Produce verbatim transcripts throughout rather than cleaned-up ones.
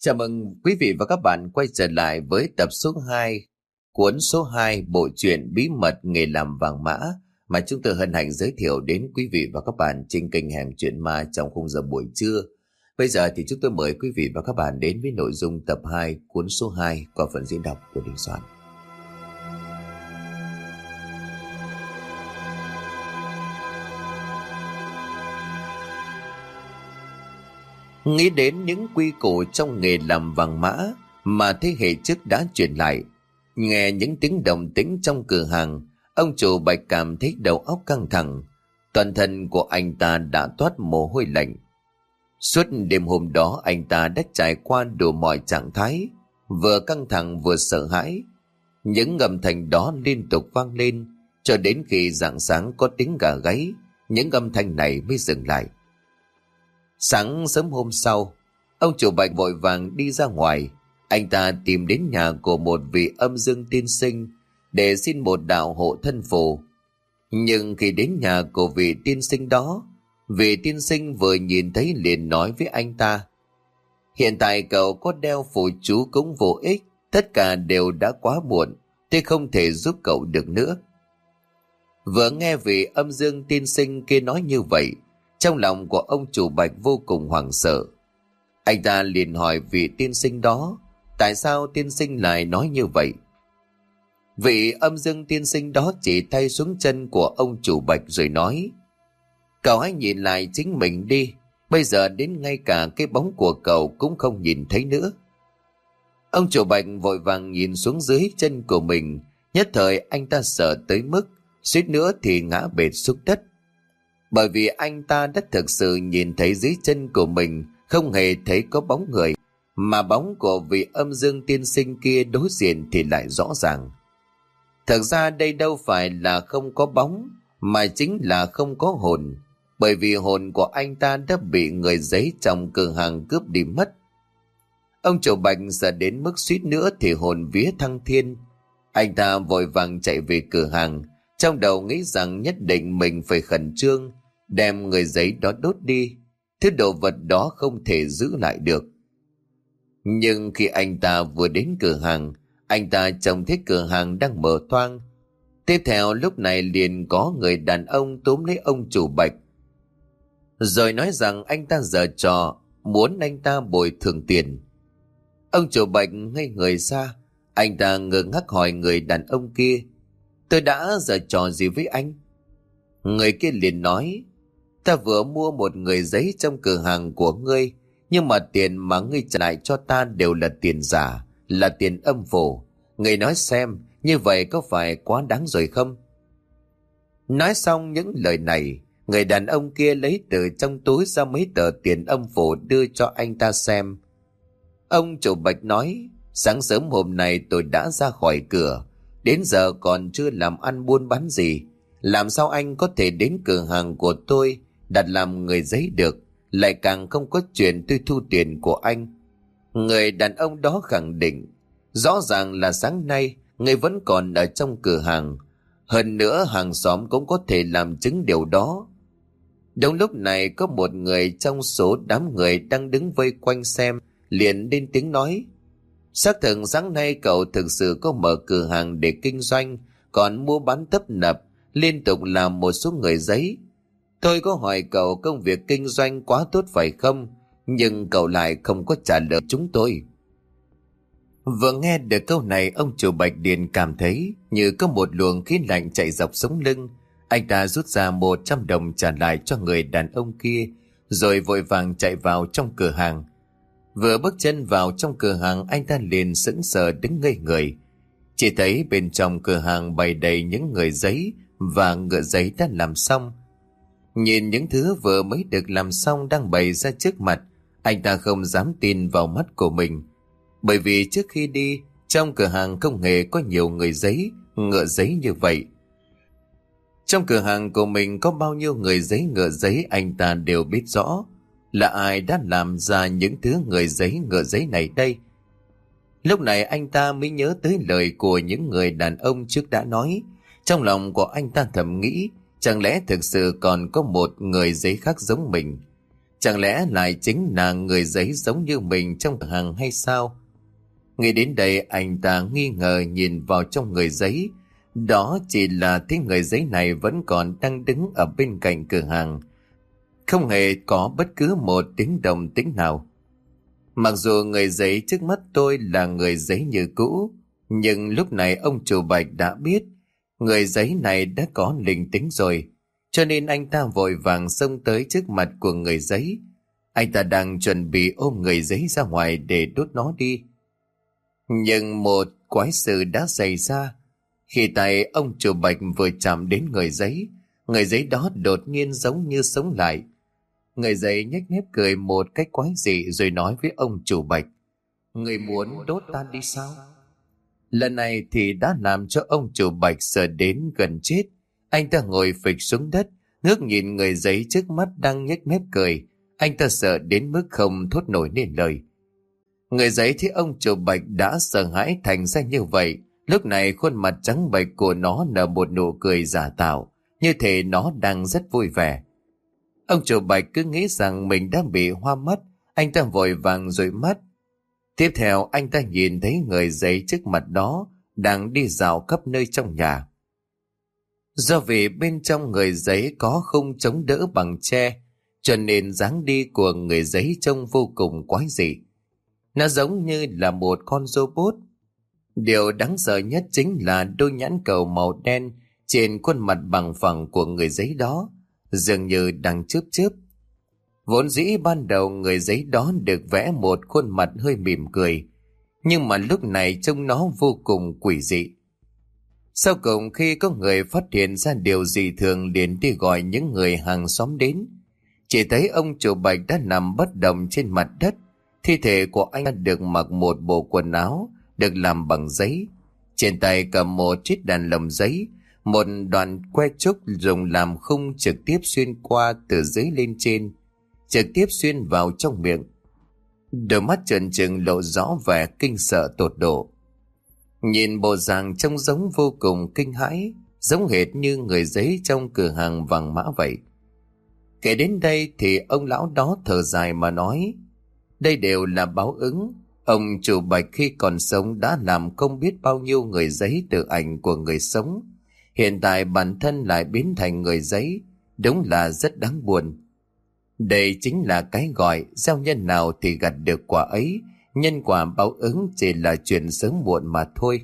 Chào mừng quý vị và các bạn quay trở lại với tập số hai, cuốn số hai bộ truyện Bí mật nghề làm vàng mã mà chúng tôi hân hạnh giới thiệu đến quý vị và các bạn trên kênh Hẻm Chuyện Ma trong khung giờ buổi trưa. Bây giờ thì chúng tôi mời quý vị và các bạn đến với nội dung tập hai cuốn số hai qua phần diễn đọc của Đình Soạn. Nghĩ đến những quy củ trong nghề làm vàng mã mà thế hệ trước đã truyền lại, nghe những tiếng động tĩnh trong cửa hàng, ông chủ Bạch cảm thấy đầu óc căng thẳng. Toàn thân của anh ta đã toát mồ hôi lạnh. Suốt đêm hôm đó anh ta đã trải qua đủ mọi trạng thái, vừa căng thẳng vừa sợ hãi. Những âm thanh đó liên tục vang lên cho đến khi rạng sáng có tiếng gà gáy, những âm thanh này mới dừng lại. Sáng sớm hôm sau, ông chủ Bạch vội vàng đi ra ngoài. Anh ta tìm đến nhà của một vị âm dương tiên sinh để xin một đạo hộ thân phù. Nhưng khi đến nhà của vị tiên sinh đó, vị tiên sinh vừa nhìn thấy liền nói với anh ta: hiện tại cậu có đeo phù chú cũng vô ích, tất cả đều đã quá muộn, tôi không thể giúp cậu được nữa. Vừa nghe vị âm dương tiên sinh kia nói như vậy, trong lòng của ông chủ Bạch vô cùng hoảng sợ. Anh ta liền hỏi vị tiên sinh đó, tại sao tiên sinh lại nói như vậy? Vị âm dương tiên sinh đó chỉ tay xuống chân của ông chủ Bạch rồi nói: cậu hãy nhìn lại chính mình đi, bây giờ đến ngay cả cái bóng của cậu cũng không nhìn thấy nữa. Ông chủ Bạch vội vàng nhìn xuống dưới chân của mình, nhất thời anh ta sợ tới mức suýt nữa thì ngã bệt xuống đất. Bởi vì anh ta đã thực sự nhìn thấy dưới chân của mình không hề thấy có bóng người, mà bóng của vị âm dương tiên sinh kia đối diện thì lại rõ ràng. Thực ra đây đâu phải là không có bóng, mà chính là không có hồn, bởi vì hồn của anh ta đã bị người giấy trong cửa hàng cướp đi mất. Ông chủ Bạch sợ đến mức suýt nữa thì hồn vía thăng thiên. Anh ta vội vàng chạy về cửa hàng, trong đầu nghĩ rằng nhất định mình phải khẩn trương đem người giấy đó đốt đi, thứ đồ vật đó không thể giữ lại được. Nhưng khi anh ta vừa đến cửa hàng, anh ta trông thấy cửa hàng đang mở toang. Tiếp theo lúc này liền có người đàn ông túm lấy ông chủ Bạch, rồi nói rằng anh ta giở trò, muốn anh ta bồi thường tiền. Ông chủ Bạch ngây người ra, anh ta ngơ ngác hỏi người đàn ông kia: tôi đã giở trò gì với anh? Người kia liền nói: ta vừa mua một người giấy trong cửa hàng của ngươi, nhưng mà tiền mà ngươi trả lại cho ta đều là tiền giả, là tiền âm phủ. Ngươi nói xem, như vậy có phải quá đáng rồi không? Nói xong những lời này, người đàn ông kia lấy từ trong túi ra mấy tờ tiền âm phủ đưa cho anh ta xem. Ông chủ Bạch nói: sáng sớm hôm nay tôi đã ra khỏi cửa, đến giờ còn chưa làm ăn buôn bán gì, làm sao anh có thể đến cửa hàng của tôi đặt làm người giấy được, lại càng không có chuyện tôi thu tiền của anh. Người đàn ông đó khẳng định: rõ ràng là sáng nay người vẫn còn ở trong cửa hàng, hơn nữa hàng xóm cũng có thể làm chứng điều đó. Đúng lúc này có một người trong số đám người đang đứng vây quanh xem liền lên tiếng nói: xác thực sáng nay cậu thực sự có mở cửa hàng để kinh doanh, còn mua bán tấp nập, liên tục làm một số người giấy. Tôi có hỏi cậu công việc kinh doanh quá tốt phải không, nhưng cậu lại không có trả lời chúng tôi. Vừa nghe được câu này, ông chủ Bạch Điền cảm thấy như có một luồng khí lạnh chạy dọc sống lưng. Anh ta rút ra một trăm đồng trả lại cho người đàn ông kia, rồi vội vàng chạy vào trong cửa hàng. Vừa bước chân vào trong cửa hàng, anh ta liền sững sờ đứng ngây người. Chỉ thấy bên trong cửa hàng bày đầy những người giấy và ngựa giấy đã làm xong. Nhìn những thứ vừa mới được làm xong đang bày ra trước mặt, anh ta không dám tin vào mắt của mình. Bởi vì trước khi đi, trong cửa hàng không hề có nhiều người giấy, ngựa giấy như vậy. Trong cửa hàng của mình có bao nhiêu người giấy ngựa giấy anh ta đều biết rõ. Là ai đã làm ra những thứ người giấy ngựa giấy này đây? Lúc này anh ta mới nhớ tới lời của những người đàn ông trước đã nói. Trong lòng của anh ta thầm nghĩ, chẳng lẽ thực sự còn có một người giấy khác giống mình? Chẳng lẽ lại chính là người giấy giống như mình trong cửa hàng hay sao? Nghĩ đến đây anh ta nghi ngờ nhìn vào trong người giấy. Đó chỉ là thấy người giấy này vẫn còn đang đứng ở bên cạnh cửa hàng, không hề có bất cứ một tiếng động tĩnh nào. Mặc dù người giấy trước mắt tôi là người giấy như cũ, nhưng lúc này ông chủ Bạch đã biết người giấy này đã có linh tính rồi, cho nên anh ta vội vàng xông tới trước mặt của người giấy. Anh ta đang chuẩn bị ôm người giấy ra ngoài để đốt nó đi. Nhưng một quái sự đã xảy ra. Khi tay ông chủ Bạch vừa chạm đến người giấy, người giấy đó đột nhiên giống như sống lại. Người giấy nhếch mép cười một cách quái dị rồi nói với ông chủ Bạch: "Người muốn đốt ta đi sao?" Lần này thì đã làm cho ông chủ Bạch sợ đến gần chết. Anh ta ngồi phịch xuống đất, ngước nhìn người giấy trước mắt đang nhếch mép cười. Anh ta sợ đến mức không thốt nổi nên lời. Người giấy thấy ông chủ Bạch đã sợ hãi thành ra như vậy, lúc này khuôn mặt trắng bệch của nó nở một nụ cười giả tạo, như thể nó đang rất vui vẻ. Ông chủ Bạch cứ nghĩ rằng mình đang bị hoa mắt, anh ta vội vàng dụi mắt. Tiếp theo anh ta nhìn thấy người giấy trước mặt đó đang đi dạo khắp nơi trong nhà. Do vì bên trong người giấy có khung chống đỡ bằng tre, cho nên dáng đi của người giấy trông vô cùng quái dị. Nó giống như là một con robot. Điều đáng sợ nhất chính là đôi nhãn cầu màu đen trên khuôn mặt bằng phẳng của người giấy đó, dường như đang chớp chớp. Vốn dĩ ban đầu người giấy đó được vẽ một khuôn mặt hơi mỉm cười, nhưng mà lúc này trông nó vô cùng quỷ dị. Sau cùng khi có người phát hiện ra điều dị thường liền đi gọi những người hàng xóm đến. Chỉ thấy ông chủ Bạch đã nằm bất động trên mặt đất. Thi thể của anh đã được mặc một bộ quần áo được làm bằng giấy. Trên tay cầm một chiếc đàn lồng giấy, một đoạn que trúc dùng làm khung trực tiếp xuyên qua từ dưới lên trên, trực tiếp xuyên vào trong miệng. Đôi mắt trợn trừng lộ rõ vẻ kinh sợ tột độ. Nhìn bộ dạng trông giống vô cùng kinh hãi, giống hệt như người giấy trong cửa hàng vàng mã vậy. Kể đến đây thì ông lão đó thở dài mà nói: "Đây đều là báo ứng. Ông chủ Bạch khi còn sống đã làm không biết bao nhiêu người giấy từ ảnh của người sống. Hiện tại bản thân lại biến thành người giấy, đúng là rất đáng buồn. Đây chính là cái gọi gieo nhân nào thì gặt được quả ấy, nhân quả báo ứng chỉ là chuyện sớm muộn mà thôi."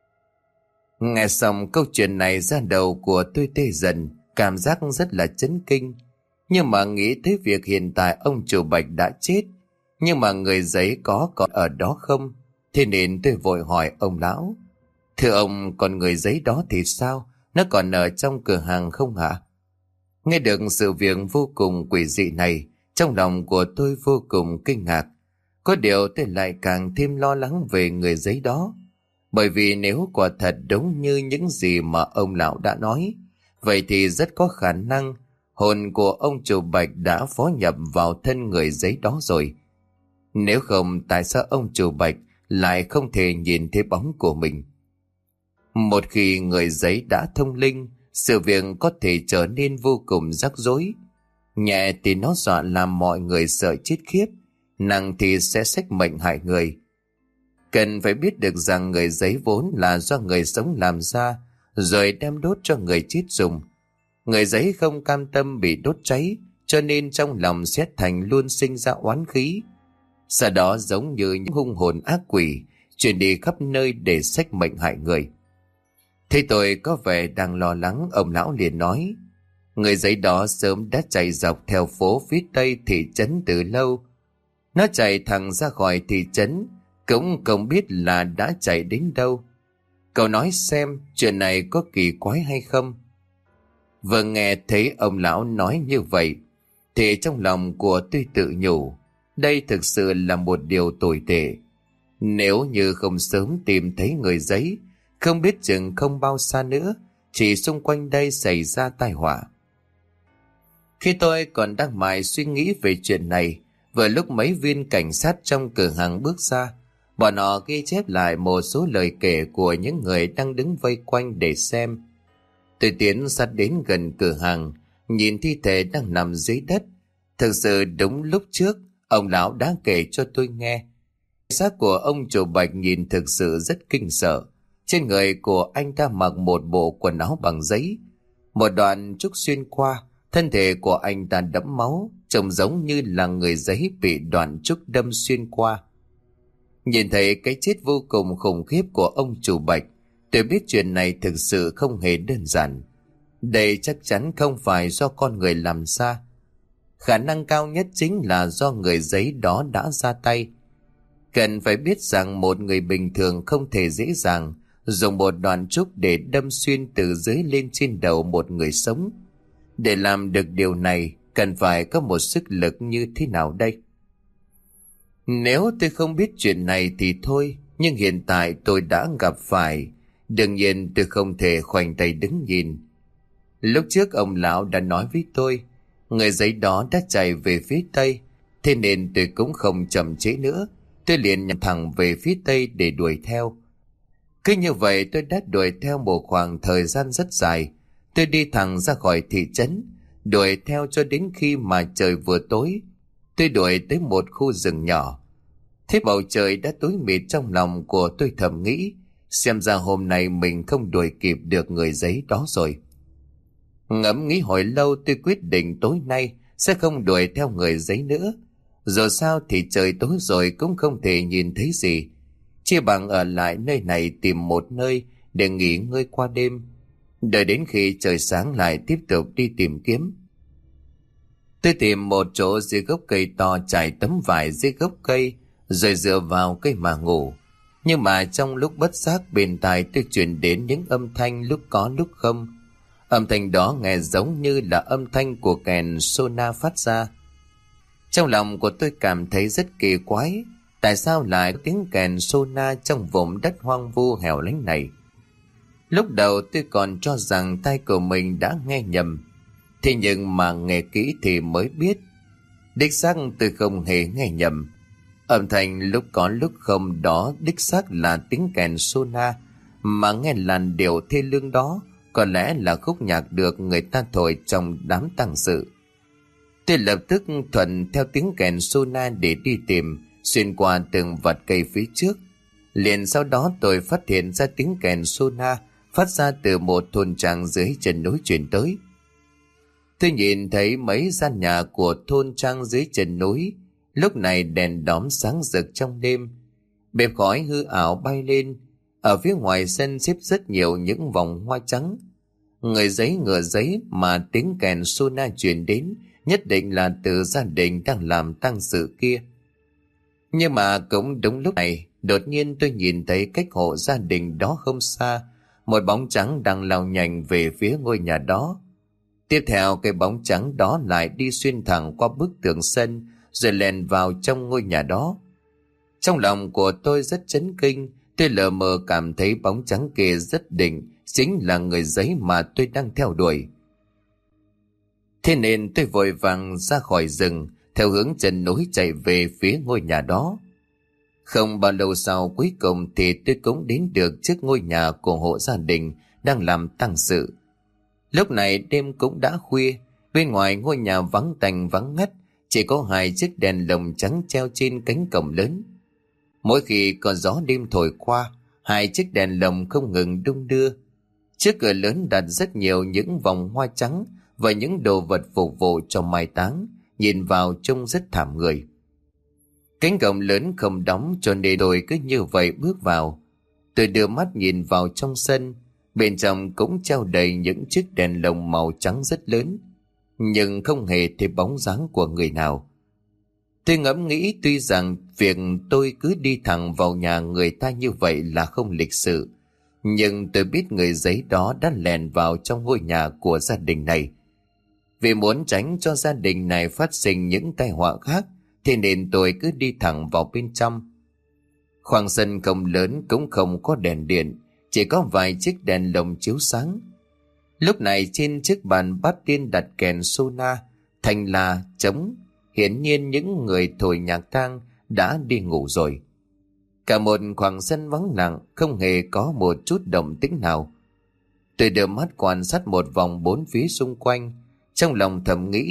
Nghe xong câu chuyện này ra đầu của tôi tê dần, cảm giác rất là chấn kinh. Nhưng mà nghĩ tới việc hiện tại ông chủ Bạch đã chết, nhưng mà người giấy có còn ở đó không, thế nên tôi vội hỏi ông lão: "Thưa ông, còn người giấy đó thì sao? Nó còn ở trong cửa hàng không hả?" Nghe được sự việc vô cùng quỷ dị này, trong lòng của tôi vô cùng kinh ngạc. Có điều tôi lại càng thêm lo lắng về người giấy đó. Bởi vì nếu quả thật đúng như những gì mà ông lão đã nói, vậy thì rất có khả năng hồn của ông chủ Bạch đã phó nhập vào thân người giấy đó rồi. Nếu không, tại sao ông chủ Bạch lại không thể nhìn thấy bóng của mình? Một khi người giấy đã thông linh, sự việc có thể trở nên vô cùng rắc rối. Nhẹ thì nó dọa làm mọi người sợ chết khiếp, nặng thì sẽ xách mệnh hại người. Cần phải biết được rằng người giấy vốn là do người sống làm ra, rồi đem đốt cho người chết dùng. Người giấy không cam tâm bị đốt cháy, cho nên trong lòng xét thành luôn sinh ra oán khí. Sau đó giống như những hung hồn ác quỷ, chuyển đi khắp nơi để xách mệnh hại người. Thế tôi có vẻ đang lo lắng, ông lão liền nói: "Người giấy đó sớm đã chạy dọc theo phố phía tây thị trấn từ lâu. Nó chạy thẳng ra khỏi thị trấn, cũng không biết là đã chạy đến đâu. Cậu nói xem chuyện này có kỳ quái hay không?" Vừa nghe thấy ông lão nói như vậy, thì trong lòng của tôi tự nhủ, đây thực sự là một điều tồi tệ. Nếu như không sớm tìm thấy người giấy, không biết chừng không bao xa nữa, chỉ xung quanh đây xảy ra tai họa. Khi tôi còn đang mải suy nghĩ về chuyện này, vừa lúc mấy viên cảnh sát trong cửa hàng bước ra, bọn họ ghi chép lại một số lời kể của những người đang đứng vây quanh để xem. Tôi tiến sát đến gần cửa hàng, nhìn thi thể đang nằm dưới đất. Thực sự đúng lúc trước, ông lão đã kể cho tôi nghe. Xác của ông chủ Bạch nhìn thực sự rất kinh sợ. Trên người của anh ta mặc một bộ quần áo bằng giấy. Một đoạn trúc xuyên qua, thân thể của anh ta đẫm máu, trông giống như là người giấy bị đoạn trúc đâm xuyên qua. Nhìn thấy cái chết vô cùng khủng khiếp của ông chủ Bạch, tôi biết chuyện này thực sự không hề đơn giản. Đây chắc chắn không phải do con người làm ra. Khả năng cao nhất chính là do người giấy đó đã ra tay. Cần phải biết rằng một người bình thường không thể dễ dàng dùng một đoạn trúc để đâm xuyên từ dưới lên trên đầu một người sống. Để làm được điều này, cần phải có một sức lực như thế nào đây? Nếu tôi không biết chuyện này thì thôi, nhưng hiện tại tôi đã gặp phải. Đương nhiên tôi không thể khoanh tay đứng nhìn. Lúc trước ông lão đã nói với tôi, người giấy đó đã chạy về phía tây, thế nên tôi cũng không chậm trễ nữa. Tôi liền nhắm thẳng về phía tây để đuổi theo. Cứ như vậy tôi đã đuổi theo một khoảng thời gian rất dài. Tôi đi thẳng ra khỏi thị trấn, đuổi theo cho đến khi mà trời vừa tối. Tôi đuổi tới một khu rừng nhỏ. Thế bầu trời đã tối mịt, trong lòng của tôi thầm nghĩ, xem ra hôm nay mình không đuổi kịp được người giấy đó rồi. Ngẫm nghĩ hồi lâu, tôi quyết định tối nay sẽ không đuổi theo người giấy nữa. Dù sao thì trời tối rồi cũng không thể nhìn thấy gì. Chỉ bằng ở lại nơi này tìm một nơi để nghỉ ngơi qua đêm, đợi đến khi trời sáng lại tiếp tục đi tìm kiếm. Tôi tìm một chỗ dưới gốc cây to, trải tấm vải dưới gốc cây, rồi dựa vào cây mà ngủ. Nhưng mà trong lúc bất giác, bên tai tôi truyền đến những âm thanh lúc có lúc không. Âm thanh đó nghe giống như là âm thanh của kèn sona phát ra. Trong lòng của tôi cảm thấy rất kỳ quái, tại sao lại có tiếng kèn sona trong vùng đất hoang vu hẻo lánh này. Lúc đầu tôi còn cho rằng tai của mình đã nghe nhầm, thế nhưng mà nghe kỹ thì mới biết, đích xác tôi không hề nghe nhầm. Âm thanh lúc có lúc không đó đích xác là tiếng kèn sona, mà nghe làn điệu thê lương đó có lẽ là khúc nhạc được người ta thổi trong đám tang sự. Tôi lập tức thuận theo tiếng kèn sona để đi tìm, xuyên qua từng vạt cây phía trước. Liền sau đó tôi phát hiện ra tiếng kèn sona phát ra từ một thôn trang dưới chân núi truyền tới. Tôi nhìn thấy mấy gian nhà của thôn trang dưới chân núi, lúc này đèn đóm sáng rực trong đêm. Bẹp khói hư ảo bay lên. Ở phía ngoài sân xếp rất nhiều những vòng hoa trắng. Người giấy ngựa giấy mà tiếng kèn sona truyền đến nhất định là từ gia đình đang làm tang sự kia. Nhưng mà cũng đúng lúc này, đột nhiên tôi nhìn thấy cách hộ gia đình đó không xa, một bóng trắng đang lao nhanh về phía ngôi nhà đó. Tiếp theo cái bóng trắng đó lại đi xuyên thẳng qua bức tường sân, rồi lèn vào trong ngôi nhà đó. Trong lòng của tôi rất chấn kinh, tôi lờ mờ cảm thấy bóng trắng kia rất định chính là người giấy mà tôi đang theo đuổi. Thế nên tôi vội vàng ra khỏi rừng, theo hướng chân núi chạy về phía ngôi nhà đó. Không bao lâu sau, cuối cùng thì tôi cũng đến được trước ngôi nhà của hộ gia đình đang làm tang sự. Lúc này đêm cũng đã khuya, bên ngoài ngôi nhà vắng tanh vắng ngắt, chỉ có hai chiếc đèn lồng trắng treo trên cánh cổng lớn. Mỗi khi có gió đêm thổi qua, hai chiếc đèn lồng không ngừng đung đưa. Trước cửa lớn đặt rất nhiều những vòng hoa trắng và những đồ vật phục vụ cho mai táng, nhìn vào trông rất thảm người. Cánh cổng lớn không đóng, cho nên tôi cứ như vậy bước vào. Tôi đưa mắt nhìn vào trong sân, bên trong cũng treo đầy những chiếc đèn lồng màu trắng rất lớn, nhưng không hề thấy bóng dáng của người nào. Tôi ngẫm nghĩ, tuy rằng việc tôi cứ đi thẳng vào nhà người ta như vậy là không lịch sự, nhưng tôi biết người giấy đó đã lèn vào trong ngôi nhà của gia đình này. Vì muốn tránh cho gia đình này phát sinh những tai họa khác, thế nên tôi cứ đi thẳng vào bên trong. Khoảng sân không lớn, cũng không có đèn điện, chỉ có vài chiếc đèn lồng chiếu sáng. Lúc này trên chiếc bàn bát tiên đặt kèn sona, thành là trống. Hiển nhiên những người thổi nhạc tang đã đi ngủ rồi. Cả một khoảng sân vắng lặng, không hề có một chút động tĩnh nào. Tôi đưa mắt quan sát một vòng bốn phía xung quanh, trong lòng thầm nghĩ,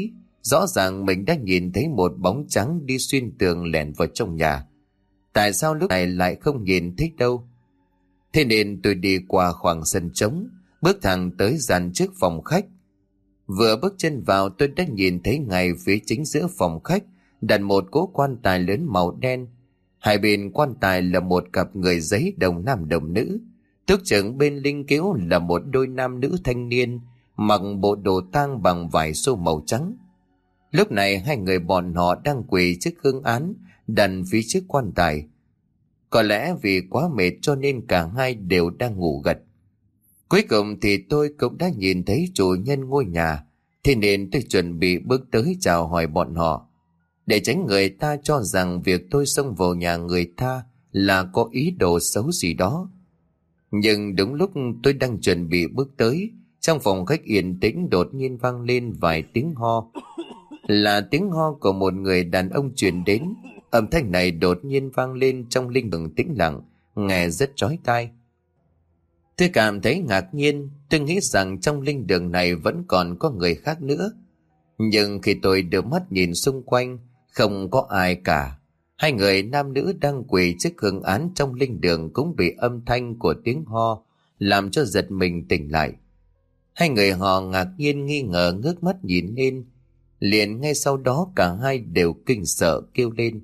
Rõ ràng mình đã nhìn thấy một bóng trắng đi xuyên tường lẻn vào trong nhà. Tại sao lúc này lại không nhìn thấy đâu? Thế nên tôi đi qua khoảng sân trống, bước thẳng tới gian trước phòng khách. Vừa bước chân vào, tôi đã nhìn thấy ngay phía chính giữa phòng khách đặt một cỗ quan tài lớn màu đen. Hai bên quan tài là một cặp người giấy đồng nam đồng nữ. Tước chừng bên linh cữu là một đôi nam nữ thanh niên mặc bộ đồ tang bằng vải xô màu trắng. Lúc này hai người bọn họ đang quỳ trước hương án đặt phía trước quan tài. Có lẽ vì quá mệt cho nên cả hai đều đang ngủ gật. Cuối cùng thì tôi cũng đã nhìn thấy chủ nhân ngôi nhà, thế nên tôi chuẩn bị bước tới chào hỏi bọn họ, để tránh người ta cho rằng việc tôi xông vào nhà người ta là có ý đồ xấu gì đó. Nhưng đúng lúc tôi đang chuẩn bị bước tới, trong phòng khách yên tĩnh đột nhiên vang lên vài tiếng ho. Là tiếng ho của một người đàn ông truyền đến. Âm thanh này đột nhiên vang lên trong linh hồn tĩnh lặng, nghe rất chói tai. Tôi cảm thấy ngạc nhiên, tôi nghĩ rằng trong linh đường này vẫn còn có người khác nữa. Nhưng khi tôi đưa mắt nhìn xung quanh, không có ai cả. Hai người nam nữ đang quỳ trước hương án trong linh đường cũng bị âm thanh của tiếng ho làm cho giật mình tỉnh lại. Hai người họ ngạc nhiên nghi ngờ ngước mắt nhìn lên, liền ngay sau đó cả hai đều kinh sợ kêu lên.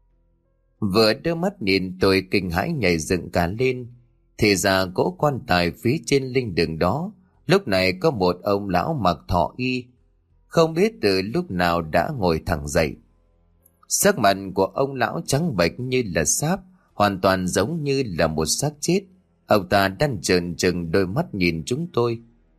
Vừa đưa mắt nhìn tôi kinh hãi nhảy dựng cả lên, thì ra cỗ quan tài phía trên linh đường đó lúc này có một ông lão mặc thọ y, không biết từ lúc nào đã ngồi thẳng dậy. Sắc mặt của ông lão trắng bệch như là sáp, hoàn toàn giống như là một xác chết. Ông ta đang trợn trừng đôi mắt nhìn chúng tôi.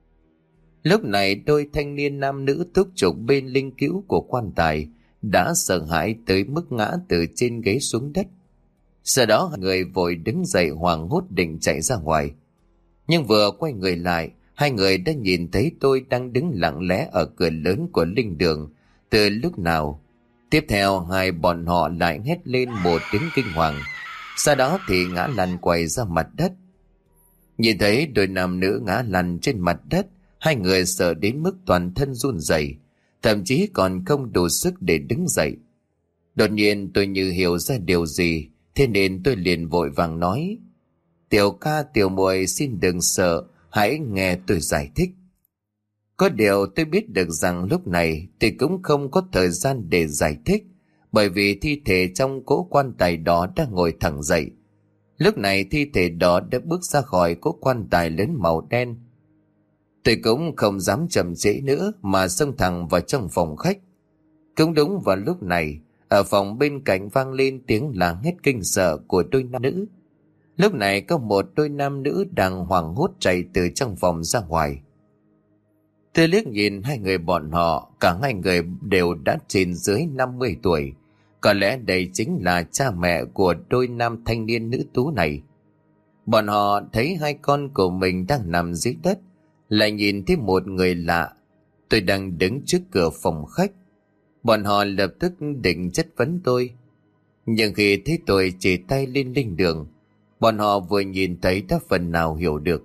Lúc này đôi thanh niên nam nữ túc trực bên linh cữu của quan tài đã sợ hãi tới mức ngã từ trên ghế xuống đất. Sau đó người vội đứng dậy hoảng hốt định chạy ra ngoài. Nhưng vừa quay người lại, hai người đã nhìn thấy tôi đang đứng lặng lẽ ở cửa lớn của linh đường từ lúc nào. Tiếp theo hai bọn họ lại hét lên một tiếng kinh hoàng, sau đó thì ngã lăn quay ra mặt đất. Nhìn thấy đôi nam nữ ngã lăn trên mặt đất, hai người sợ đến mức toàn thân run rẩy, thậm chí còn không đủ sức để đứng dậy. Đột nhiên tôi như hiểu ra điều gì, thế nên tôi liền vội vàng nói: Tiểu ca tiểu muội xin đừng sợ, hãy nghe tôi giải thích. Có điều tôi biết được rằng lúc này thì cũng không có thời gian để giải thích, bởi vì thi thể trong cỗ quan tài đó đã ngồi thẳng dậy. Lúc này thi thể đó đã bước ra khỏi cỗ quan tài lớn màu đen. Tôi cũng không dám chậm trễ nữa mà xông thẳng vào trong phòng khách. Cũng đúng vào lúc này, ở phòng bên cạnh vang lên tiếng la hét kinh sợ của đôi nam nữ. Lúc này có một đôi nam nữ đang hoảng hốt chạy từ trong phòng ra ngoài. Tôi liếc nhìn hai người bọn họ, cả hai người đều đã trên dưới năm mươi tuổi. Có lẽ đây chính là cha mẹ của đôi nam thanh niên nữ tú này. Bọn họ thấy hai con của mình đang nằm dưới đất, lại nhìn thấy một người lạ. Tôi đang đứng trước cửa phòng khách. Bọn họ lập tức định chất vấn tôi. Nhưng khi thấy tôi chỉ tay lên linh đường, bọn họ vừa nhìn thấy đã phần nào hiểu được.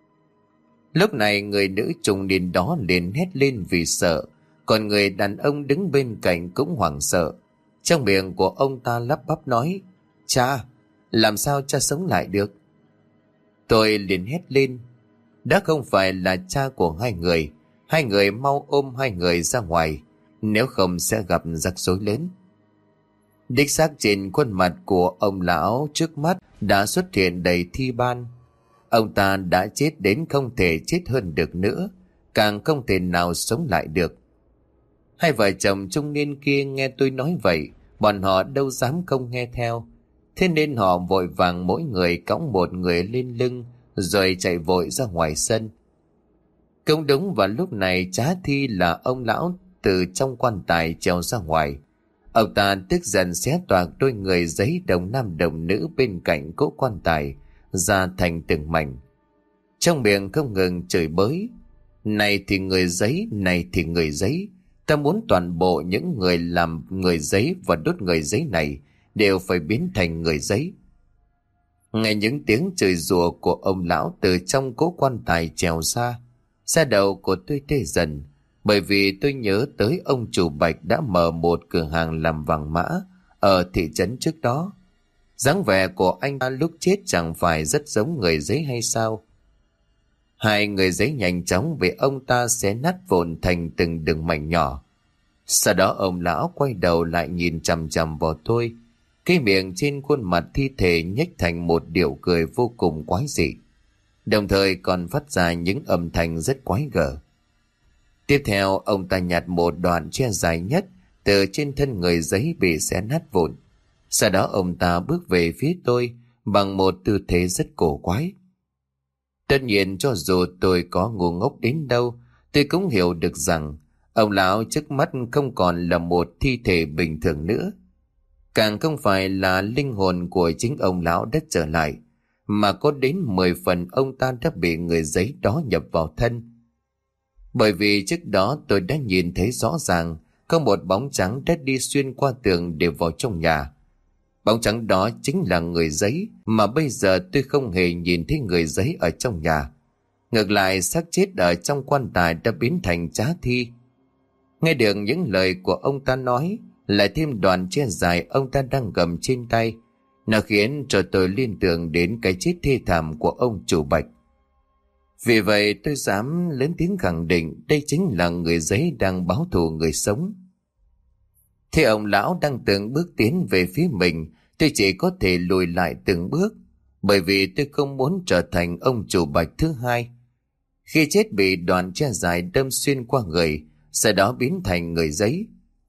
Lúc này người nữ trung niên đó liền hét lên vì sợ, còn người đàn ông đứng bên cạnh cũng hoảng sợ. Trong miệng của ông ta lắp bắp nói: Cha, làm sao cha sống lại được? Tôi liền hét lên: Đã không phải là cha của hai người, hai người mau ôm hai người ra ngoài, nếu không sẽ gặp rắc rối lớn. Đích xác trên khuôn mặt của ông lão trước mắt đã xuất hiện đầy thi ban. Ông ta đã chết đến không thể chết hơn được nữa, càng không thể nào sống lại được. Hai vợ chồng trung niên kia nghe tôi nói vậy, bọn họ đâu dám không nghe theo. Thế nên họ vội vàng mỗi người cõng một người lên lưng, rồi chạy vội ra ngoài sân. Cũng đúng vào lúc này Trá Thi là ông lão từ trong quan tài trèo ra ngoài. Ông ta tức giận xé toạc đôi người giấy đồng nam đồng nữ bên cạnh cỗ quan tài ra thành từng mảnh, trong miệng không ngừng chửi bới: Này thì người giấy, này thì người giấy, ta muốn toàn bộ những người làm người giấy và đốt người giấy này đều phải biến thành người giấy. Nghe những tiếng chửi rủa của ông lão từ trong cỗ quan tài trèo ra, da đầu của tôi tê dần. bởi vì tôi nhớ tới ông chủ Bạch đã mở một cửa hàng làm vàng mã ở thị trấn trước đó. Dáng vẻ của anh ta lúc chết chẳng phải rất giống người giấy hay sao? Hai người giấy nhanh chóng bị ông ta xé nát vụn thành từng đường mảnh nhỏ. Sau đó ông lão quay đầu lại nhìn chằm chằm vào tôi. Cái miệng trên khuôn mặt thi thể nhếch thành một điệu cười vô cùng quái dị, đồng thời còn phát ra những âm thanh rất quái gở. Tiếp theo ông ta nhặt một đoạn tre dài nhất từ trên thân người giấy bị xé nát vụn. Sau đó ông ta bước về phía tôi bằng một tư thế rất cổ quái. Tất nhiên cho dù tôi có ngu ngốc đến đâu, tôi cũng hiểu được rằng ông lão trước mắt không còn là một thi thể bình thường nữa, càng không phải là linh hồn của chính ông lão đã trở lại, mà có đến mười phần ông ta đã bị người giấy đó nhập vào thân. Bởi vì trước đó tôi đã nhìn thấy rõ ràng có một bóng trắng đã đi xuyên qua tường để vào trong nhà. Bóng trắng đó chính là người giấy, mà bây giờ tôi không hề nhìn thấy người giấy ở trong nhà. Ngược lại, xác chết ở trong quan tài đã biến thành trá thi. Nghe được những lời của ông ta nói, lại thêm đoạn tre dài ông ta đang cầm trên tay, nó khiến cho tôi liên tưởng đến cái chết thê thảm của ông chủ Bạch. Vì vậy tôi dám lớn tiếng khẳng định đây chính là người giấy đang báo thù người sống. Thế ông lão đang từng bước tiến về phía mình, tôi chỉ có thể lùi lại từng bước, bởi vì tôi không muốn trở thành ông chủ Bạch thứ hai. Khi chết bị đoạn tre dài đâm xuyên qua người, sau đó biến thành người giấy.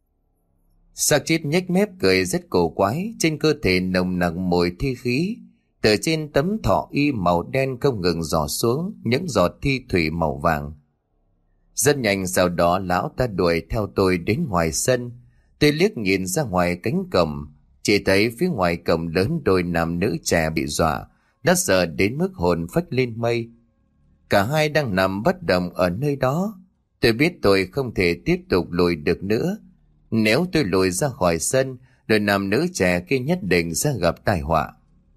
Xác chết nhếch mép cười rất cổ quái, trên cơ thể nồng nặc mùi thi khí. Từ trên tấm thọ y màu đen không ngừng rỏ xuống những giọt thi thủy màu vàng. Rất nhanh sau đó lão ta đuổi theo tôi đến ngoài sân. Tôi liếc nhìn ra ngoài cánh cổng, chỉ thấy phía ngoài cổng lớn đôi nam nữ trẻ bị dọa, đã sợ đến mức hồn phách lên mây. Cả hai đang nằm bất động ở nơi đó. Tôi biết tôi không thể tiếp tục lùi được nữa. Nếu tôi lùi ra khỏi sân, đôi nam nữ trẻ kia nhất định sẽ gặp tai họa.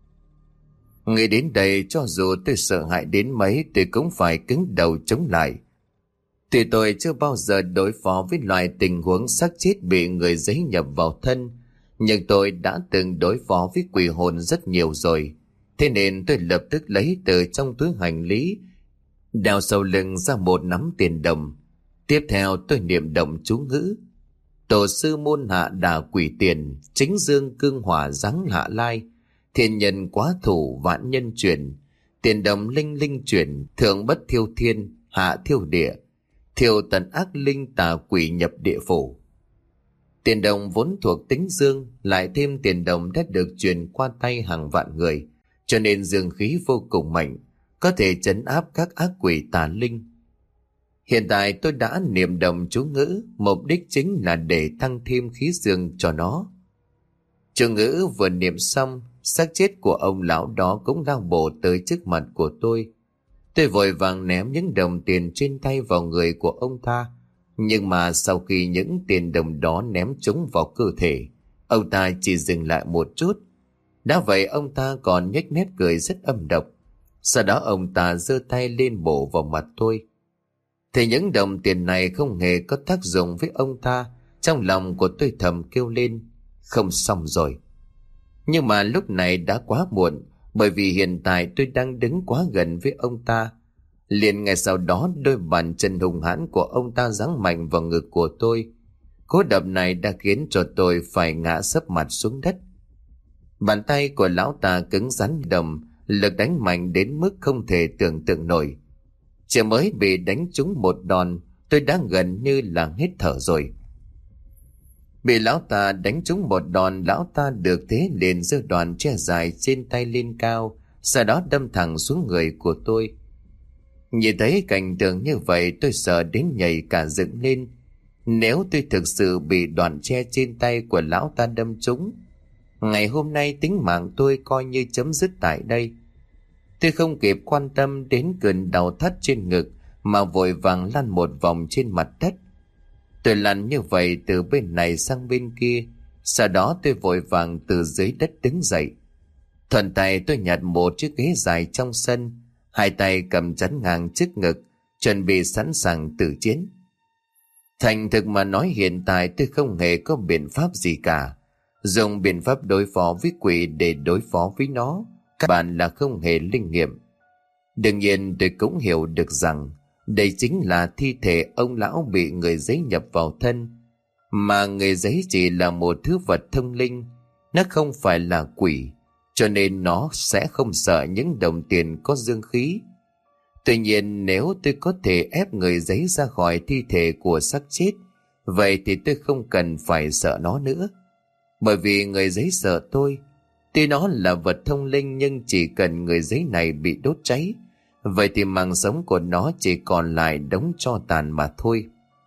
Nghĩ đến đây, cho dù tôi sợ hãi đến mấy, tôi cũng phải cứng đầu chống lại. Tuy tôi chưa bao giờ đối phó với loại tình huống xác chết bị người giấy nhập vào thân, nhưng tôi đã từng đối phó với quỷ hồn rất nhiều rồi. Thế nên tôi lập tức lấy từ trong túi hành lý, đào sau lưng ra một nắm tiền đồng. Tiếp theo tôi niệm động chú ngữ: Tổ sư môn hạ đà quỷ tiền, chính dương cương hỏa giáng hạ lai, thiên nhân quá thủ vạn nhân chuyển, tiền đồng linh linh chuyển, thượng bất thiêu thiên, hạ thiêu địa, thiêu tận ác linh tà quỷ nhập địa phủ. Tiền đồng vốn thuộc tính dương, lại thêm tiền đồng đã được truyền qua tay hàng vạn người, cho nên dương khí vô cùng mạnh, có thể trấn áp các ác quỷ tà linh. Hiện tại tôi đã niệm động chú ngữ, mục đích chính là để tăng thêm khí dương cho nó. Chú ngữ vừa niệm xong, xác chết của ông lão đó cũng đang bổ tới trước mặt của tôi. Tôi vội vàng ném những đồng tiền trên tay vào người của ông ta, nhưng mà sau khi những tiền đồng đó ném chúng vào cơ thể, ông ta chỉ dừng lại một chút. Đã vậy ông ta còn nhếch mép cười rất âm độc. Sau đó ông ta giơ tay lên bổ vào mặt tôi. Thì những đồng tiền này không hề có tác dụng với ông ta. Trong lòng của tôi thầm kêu lên, không xong rồi. Nhưng mà lúc này đã quá muộn, bởi vì hiện tại tôi đang đứng quá gần với ông ta. Liền ngay sau đó, đôi bàn chân hùng hãn của ông ta giáng mạnh vào ngực của tôi. Cú đập này đã khiến cho tôi phải ngã sấp mặt xuống đất. Bàn tay của lão ta cứng rắn đầm, lực đánh mạnh đến mức không thể tưởng tượng nổi. Chỉ mới bị đánh trúng một đòn, tôi đã gần như là hết thở rồi. Bị lão ta đánh trúng một đòn, lão ta được thế liền giơ đoạn tre dài trên tay lên cao, sau đó đâm thẳng xuống người của tôi. Nhìn thấy cảnh tượng như vậy, tôi sợ đến nhảy cả dựng lên. Nếu tôi thực sự bị đoạn tre trên tay của lão ta đâm trúng, ngày hôm nay tính mạng tôi coi như chấm dứt tại đây. Tôi không kịp quan tâm đến cơn đau thắt trên ngực, mà vội vàng lăn một vòng trên mặt đất. Tôi lăn như vậy từ bên này sang bên kia, sau đó tôi vội vàng từ dưới đất đứng dậy. Thuận tay tôi nhặt một chiếc ghế dài trong sân, hai tay cầm chắn ngang trước ngực, chuẩn bị sẵn sàng tử chiến. Thành thực mà nói, hiện tại tôi không hề có biện pháp gì cả. Dùng biện pháp đối phó với quỷ để đối phó với nó, các bạn là không hề linh nghiệm. Đương nhiên tôi cũng hiểu được rằng đây chính là thi thể ông lão bị người giấy nhập vào thân. Mà người giấy chỉ là một thứ vật thông linh, nó không phải là quỷ, cho nên nó sẽ không sợ những đồng tiền có dương khí. Tuy nhiên nếu tôi có thể ép người giấy ra khỏi thi thể của xác chết, vậy thì tôi không cần phải sợ nó nữa. Bởi vì người giấy sợ tôi. Tuy nó là vật thông linh, nhưng chỉ cần người giấy này bị đốt cháy, vậy thì mạng sống của nó chỉ còn lại đống tro tàn mà thôi.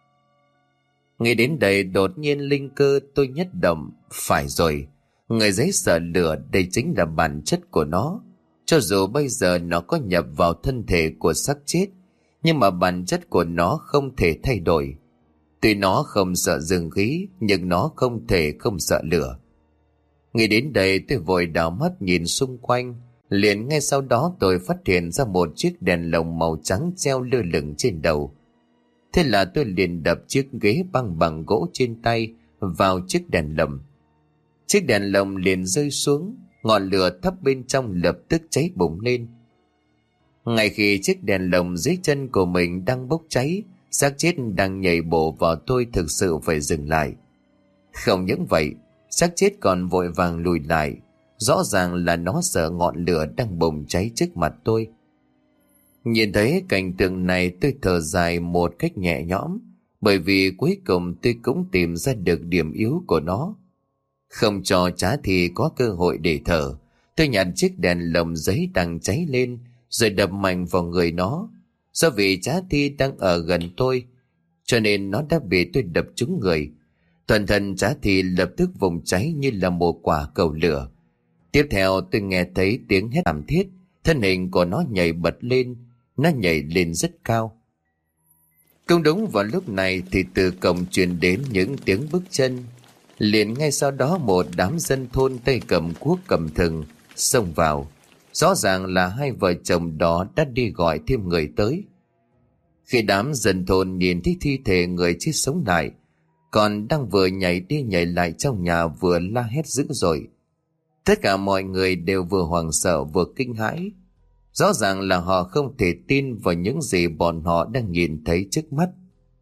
Nghĩ đến đây đột nhiên linh cơ tôi nhất động. Phải rồi, người giấy sợ lửa, đây chính là bản chất của nó. Cho dù bây giờ nó có nhập vào thân thể của xác chết, nhưng mà bản chất của nó không thể thay đổi. Tuy nó không sợ dương khí, nhưng nó không thể không sợ lửa. Nghĩ đến đây tôi vội đảo mắt nhìn xung quanh. Liền ngay sau đó tôi phát hiện ra một chiếc đèn lồng màu trắng treo lơ lửng trên đầu. Thế là tôi liền đập chiếc ghế băng bằng gỗ trên tay vào chiếc đèn lồng. Chiếc đèn lồng liền rơi xuống, ngọn lửa thấp bên trong lập tức cháy bùng lên. Ngay khi chiếc đèn lồng dưới chân của mình đang bốc cháy, xác chết đang nhảy bổ vào tôi thực sự phải dừng lại. Không những vậy, xác chết còn vội vàng lùi lại. Rõ ràng là nó sợ ngọn lửa đang bùng cháy trước mặt tôi. Nhìn thấy cảnh tượng này tôi thở dài một cách nhẹ nhõm, bởi vì cuối cùng tôi cũng tìm ra được điểm yếu của nó. Không cho Trá Thi có cơ hội để thở, tôi nhặt chiếc đèn lồng giấy đang cháy lên rồi đập mạnh vào người nó. Do vì Trá Thi đang ở gần tôi, cho nên nó đã bị tôi đập trúng người. Toàn thân Trá Thi lập tức vùng cháy như là một quả cầu lửa. Tiếp theo tôi nghe thấy tiếng hét thảm thiết, thân hình của nó nhảy bật lên, nó nhảy lên rất cao. Cũng đúng vào lúc này thì từ cổng truyền đến những tiếng bước chân. Liền ngay sau đó một đám dân thôn tay cầm cuốc cầm thừng xông vào. Rõ ràng là hai vợ chồng đó đã đi gọi thêm người tới. Khi đám dân thôn nhìn thấy thi thể người chết sống lại, còn đang vừa nhảy đi nhảy lại trong nhà vừa la hét dữ dội. Tất cả mọi người đều vừa hoảng sợ vừa kinh hãi. Rõ ràng là họ không thể tin vào những gì bọn họ đang nhìn thấy trước mắt.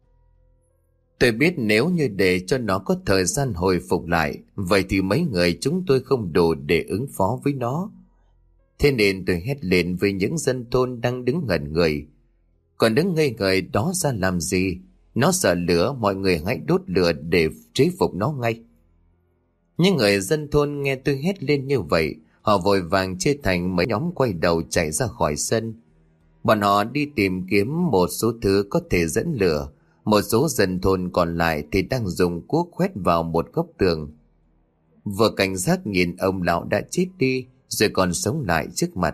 Tôi biết nếu như để cho nó có thời gian hồi phục lại, vậy thì mấy người chúng tôi không đủ để ứng phó với nó. Thế nên tôi hét lên với những dân thôn đang đứng ngẩn người. Còn đứng ngây người đó ra làm gì? Nó sợ lửa, mọi người hãy đốt lửa để chế phục nó ngay. Những người dân thôn nghe tôi hét lên như vậy, họ vội vàng chia thành mấy nhóm quay đầu chạy ra khỏi sân. Bọn họ đi tìm kiếm một số thứ có thể dẫn lửa. Một số dân thôn còn lại thì đang dùng cuốc khoét vào một góc tường. Vừa cảnh giác nhìn ông lão đã chết đi rồi còn sống lại trước mặt.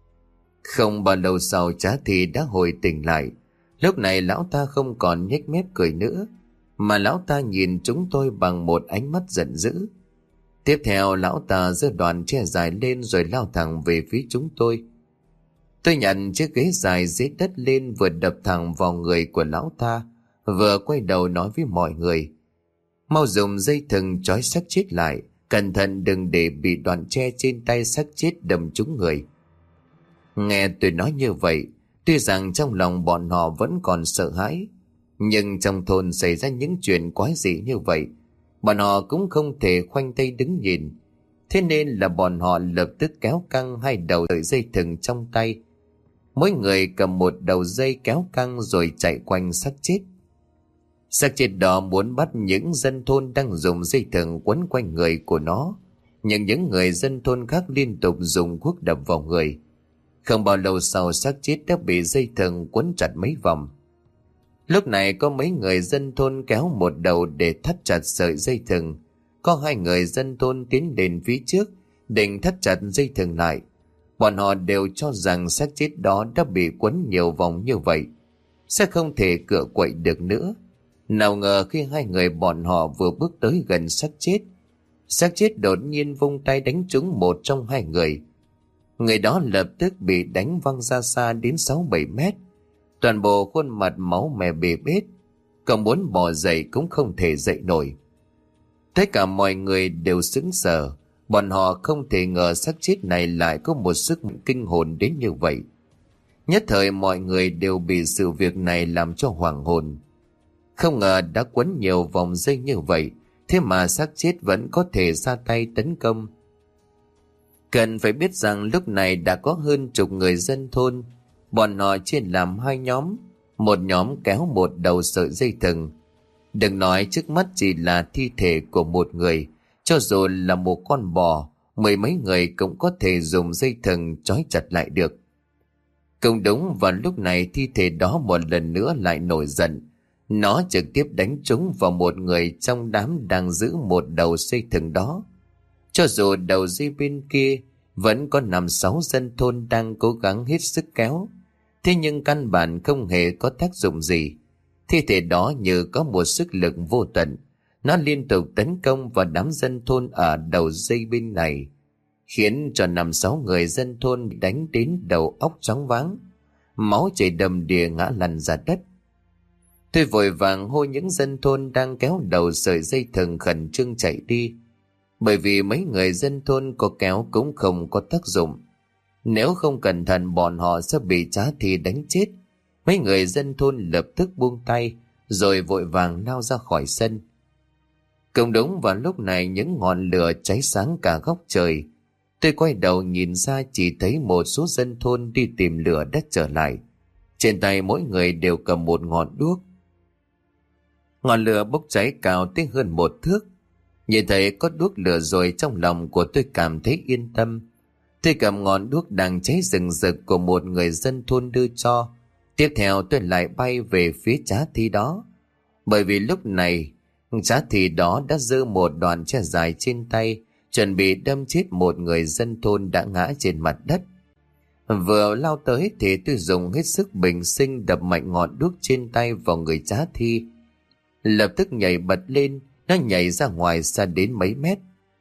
Không bao lâu sau Trá Thi đã hồi tỉnh lại. Lúc này lão ta không còn nhếch mép cười nữa, mà lão ta nhìn chúng tôi bằng một ánh mắt giận dữ. Tiếp theo lão ta giơ đoàn tre dài lên rồi lao thẳng về phía chúng tôi. Tôi nhận chiếc ghế dài dưới đất lên, vừa đập thẳng vào người của lão ta, vừa quay đầu nói với mọi người: mau dùng dây thừng trói xác chết lại, cẩn thận đừng để bị đoạn tre trên tay xác chết đâm trúng người. Nghe tôi nói như vậy, tuy rằng trong lòng bọn họ vẫn còn sợ hãi, nhưng trong thôn xảy ra những chuyện quái dị như vậy, bọn họ cũng không thể khoanh tay đứng nhìn. Thế nên là bọn họ lập tức kéo căng hai đầu sợi dây thừng trong tay. Mỗi người cầm một đầu dây kéo căng rồi chạy quanh xác chết. Xác chết đó muốn bắt những dân thôn đang dùng dây thừng quấn quanh người của nó, nhưng những người dân thôn khác liên tục dùng cuốc đập vào người. Không bao lâu sau, xác chết đã bị dây thừng quấn chặt mấy vòng. Lúc này có mấy người dân thôn kéo một đầu để thắt chặt sợi dây thừng. Có hai người dân thôn tiến đến phía trước định thắt chặt dây thừng lại. Bọn họ đều cho rằng xác chết đó đã bị quấn nhiều vòng như vậy sẽ không thể cựa quậy được nữa. Nào ngờ khi hai người bọn họ vừa bước tới gần xác chết, xác chết đột nhiên vung tay đánh trúng một trong hai người. Người đó lập tức bị đánh văng ra xa đến sáu bảy mét. Toàn bộ khuôn mặt máu me bê bết. Cậu muốn bò dậy cũng không thể dậy nổi. Tất cả mọi người đều sững sờ. Bọn họ không thể ngờ xác chết này lại có một sức mạnh kinh hồn đến như vậy. Nhất thời mọi người đều bị sự việc này làm cho hoảng hồn. Không ngờ đã quấn nhiều vòng dây như vậy, thế mà xác chết vẫn có thể ra tay tấn công. Cần phải biết rằng lúc này đã có hơn chục người dân thôn. Bọn họ chia làm hai nhóm. Một nhóm kéo một đầu sợi dây thừng. Đừng nói trước mắt chỉ là thi thể của một người, cho dù là một con bò, mười mấy người cũng có thể dùng dây thừng trói chặt lại được. Cũng đúng vào lúc này thi thể đó một lần nữa lại nổi giận. Nó trực tiếp đánh trúng vào một người trong đám đang giữ một đầu dây thừng đó. Cho dù đầu dây bên kia vẫn có năm sáu dân thôn đang cố gắng hết sức kéo, thế nhưng căn bản không hề có tác dụng gì. Thi thể đó như có một sức lực vô tận. Nó liên tục tấn công vào đám dân thôn ở đầu dây bên này, khiến cho năm sáu người dân thôn đánh đến đầu óc choáng váng, máu chảy đầm đìa ngã lăn ra đất. Tôi vội vàng hô những dân thôn đang kéo đầu sợi dây thừng khẩn trương chạy đi, bởi vì mấy người dân thôn có kéo cũng không có tác dụng. Nếu không cẩn thận bọn họ sẽ bị Trá Thi đánh chết. Mấy người dân thôn lập tức buông tay rồi vội vàng lao ra khỏi sân. Cũng đúng vào lúc này những ngọn lửa cháy sáng cả góc trời. Tôi quay đầu nhìn ra chỉ thấy một số dân thôn đi tìm lửa đã trở lại. Trên tay mỗi người đều cầm một ngọn đuốc. Ngọn lửa bốc cháy cao tới hơn một thước. Nhìn thấy có đuốc lửa rồi trong lòng của tôi cảm thấy yên tâm. Tôi cầm ngọn đuốc đang cháy rừng rực của một người dân thôn đưa cho. Tiếp theo tôi lại bay về phía Trá Thi đó. Bởi vì lúc này Trá Thi đó đã giơ một đoạn tre dài trên tay, chuẩn bị đâm chết một người dân thôn đã ngã trên mặt đất. Vừa lao tới thì tôi dùng hết sức bình sinh đập mạnh ngọn đuốc trên tay vào người Trá Thi. Lập tức nhảy bật lên, nó nhảy ra ngoài xa đến mấy mét.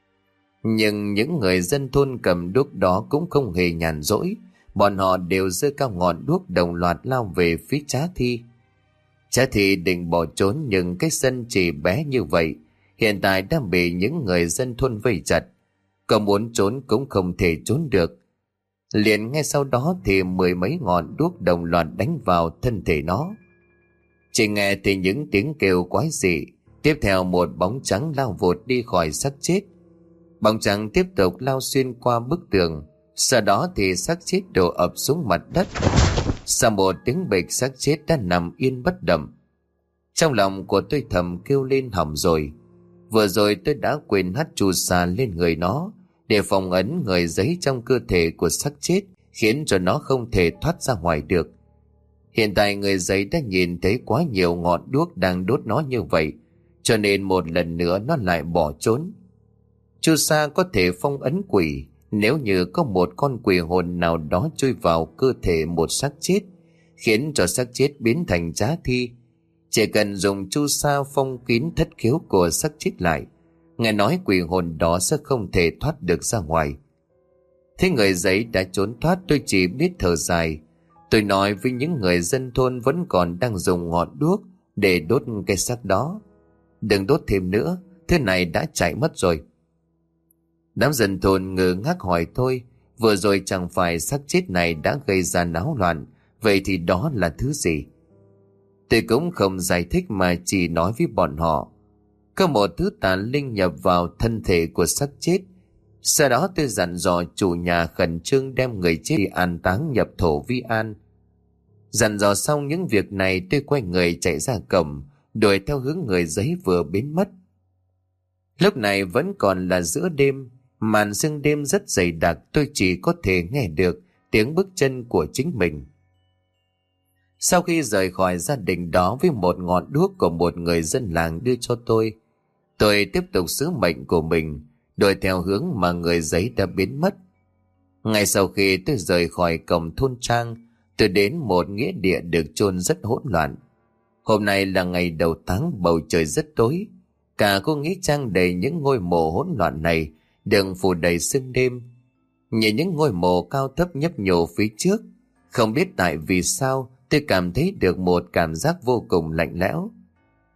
Nhưng những người dân thôn cầm đuốc đó cũng không hề nhàn rỗi. Bọn họ đều giơ cao ngọn đuốc đồng loạt lao về phía Trá Thi. Trá Thi định bỏ trốn nhưng cái sân chỉ bé như vậy, hiện tại đang bị những người dân thôn vây chặt. Cậu muốn trốn cũng không thể trốn được. Liền ngay sau đó thì mười mấy ngọn đuốc đồng loạt đánh vào thân thể nó. Chỉ nghe thì những tiếng kêu quái dị. Tiếp theo một bóng trắng lao vụt đi khỏi xác chết. Bóng trắng tiếp tục lao xuyên qua bức tường. Sau đó thì xác chết đổ ập xuống mặt đất. Sau một tiếng bịch, xác chết đã nằm yên bất động. Trong lòng của tôi thầm kêu lên hỏng rồi. Vừa rồi tôi đã quên hắt chu sa lên người nó để phòng ấn người giấy trong cơ thể của xác chết, khiến cho nó không thể thoát ra ngoài được. Hiện tại người giấy đã nhìn thấy quá nhiều ngọn đuốc đang đốt nó như vậy, cho nên một lần nữa nó lại bỏ trốn. Chu sa có thể phong ấn quỷ. Nếu như có một con quỷ hồn nào đó chui vào cơ thể một xác chết, khiến cho xác chết biến thành Trá Thi, chỉ cần dùng chu sa phong kín thất khiếu của xác chết lại, nghe nói quỷ hồn đó sẽ không thể thoát được ra ngoài. Thế người giấy đã trốn thoát, tôi chỉ biết thở dài. Tôi nói với những người dân thôn vẫn còn đang dùng ngọn đuốc để đốt cái xác đó: đừng đốt thêm nữa, thế này đã chạy mất rồi. Đám dân thôn ngơ ngác hỏi tôi, vừa rồi chẳng phải xác chết này đã gây ra náo loạn, vậy thì đó là thứ gì? Tôi cũng không giải thích mà chỉ nói với bọn họ: có một thứ tà linh nhập vào thân thể của xác chết. Sau đó tôi dặn dò chủ nhà khẩn trương đem người chết đi an táng nhập thổ vi an. Dặn dò xong những việc này, tôi quay người chạy ra cổng, đuổi theo hướng người giấy vừa biến mất. Lúc này vẫn còn là giữa đêm, màn sương đêm rất dày đặc, tôi chỉ có thể nghe được tiếng bước chân của chính mình. Sau khi rời khỏi gia đình đó với một ngọn đuốc của một người dân làng đưa cho tôi, tôi tiếp tục sứ mệnh của mình, đuổi theo hướng mà người giấy đã biến mất. Ngay sau khi tôi rời khỏi cổng thôn trang, tôi đến một nghĩa địa được chôn rất hỗn loạn. Hôm nay là ngày đầu tháng, bầu trời rất tối. Cả khu nghĩa trang đầy những ngôi mộ hỗn loạn này đường phủ đầy sương đêm. Nhìn những ngôi mộ cao thấp nhấp nhô phía trước, không biết tại vì sao tôi cảm thấy được một cảm giác vô cùng lạnh lẽo.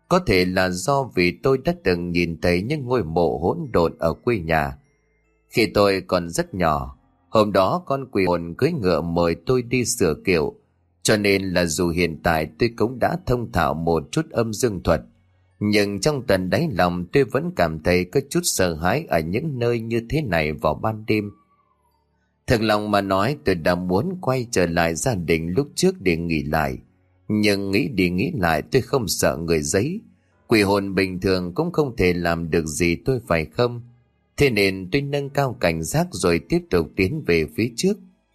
Có thể là do vì tôi đã từng nhìn thấy những ngôi mộ hỗn độn ở quê nhà. Khi tôi còn rất nhỏ, hôm đó con quỷ hồn cưỡi ngựa mời tôi đi sửa kiệu, cho nên là dù hiện tại tôi cũng đã thông thạo một chút âm dương thuật, nhưng trong tận đáy lòng tôi vẫn cảm thấy có chút sợ hãi ở những nơi như thế này vào ban đêm. Thật lòng mà nói, tôi đã muốn quay trở lại gia đình lúc trước để nghỉ lại, nhưng nghĩ đi nghĩ lại tôi không sợ người giấy. Quỷ hồn bình thường cũng không thể làm được gì tôi, phải không? Thế nên tôi nâng cao cảnh giác rồi tiếp tục tiến về phía trước.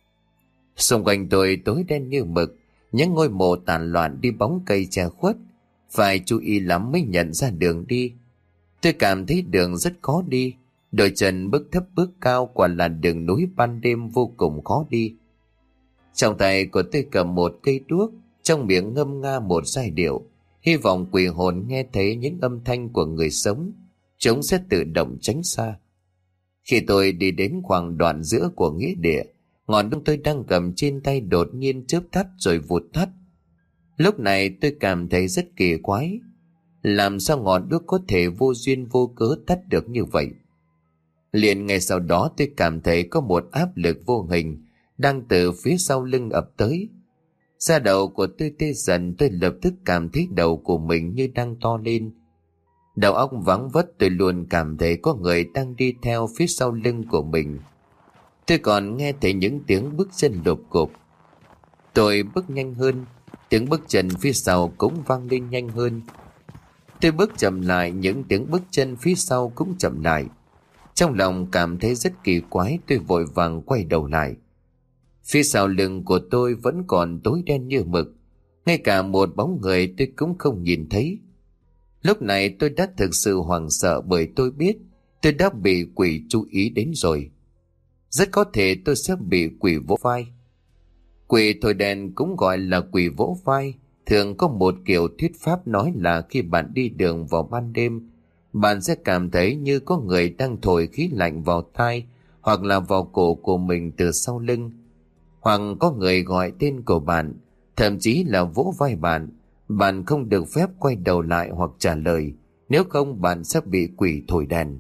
Xung quanh tôi tối đen như mực, những ngôi mộ tàn loạn đi bóng cây che khuất, phải chú ý lắm mới nhận ra đường đi. Tôi cảm thấy đường rất khó đi, đôi chân bước thấp bước cao, quả là đường núi ban đêm vô cùng khó đi. Trong tay của tôi cầm một cây đuốc, trong miệng ngâm nga một giai điệu, hy vọng quỷ hồn nghe thấy những âm thanh của người sống, chúng sẽ tự động tránh xa. Khi tôi đi đến khoảng đoạn giữa của nghĩa địa, ngọn đuốc tôi đang cầm trên tay đột nhiên chớp tắt rồi vụt tắt. Lúc này tôi cảm thấy rất kỳ quái, làm sao ngọn đuốc có thể vô duyên vô cớ tắt được như vậy. Liền ngay sau đó tôi cảm thấy có một áp lực vô hình đang từ phía sau lưng ập tới. Da đầu của tôi tê dần, tôi lập tức cảm thấy đầu của mình như đang to lên. Đầu óc vắng vất, tôi luôn cảm thấy có người đang đi theo phía sau lưng của mình. Tôi còn nghe thấy những tiếng bước chân lục cục. Tôi bước nhanh hơn, tiếng bước chân phía sau cũng vang lên nhanh hơn. Tôi bước chậm lại, những tiếng bước chân phía sau cũng chậm lại. Trong lòng cảm thấy rất kỳ quái, tôi vội vàng quay đầu lại. Phía sau lưng của tôi vẫn còn tối đen như mực, ngay cả một bóng người tôi cũng không nhìn thấy. Lúc này tôi đã thực sự hoảng sợ, bởi tôi biết tôi đã bị quỷ chú ý đến rồi. Rất có thể tôi sẽ bị quỷ vỗ vai. Quỷ thổi đèn cũng gọi là quỷ vỗ vai, thường có một kiểu thuyết pháp nói là khi bạn đi đường vào ban đêm, bạn sẽ cảm thấy như có người đang thổi khí lạnh vào tai hoặc là vào cổ của mình từ sau lưng, hoặc có người gọi tên của bạn, thậm chí là vỗ vai bạn. Bạn không được phép quay đầu lại hoặc trả lời, nếu không bạn sẽ bị quỷ thổi đèn.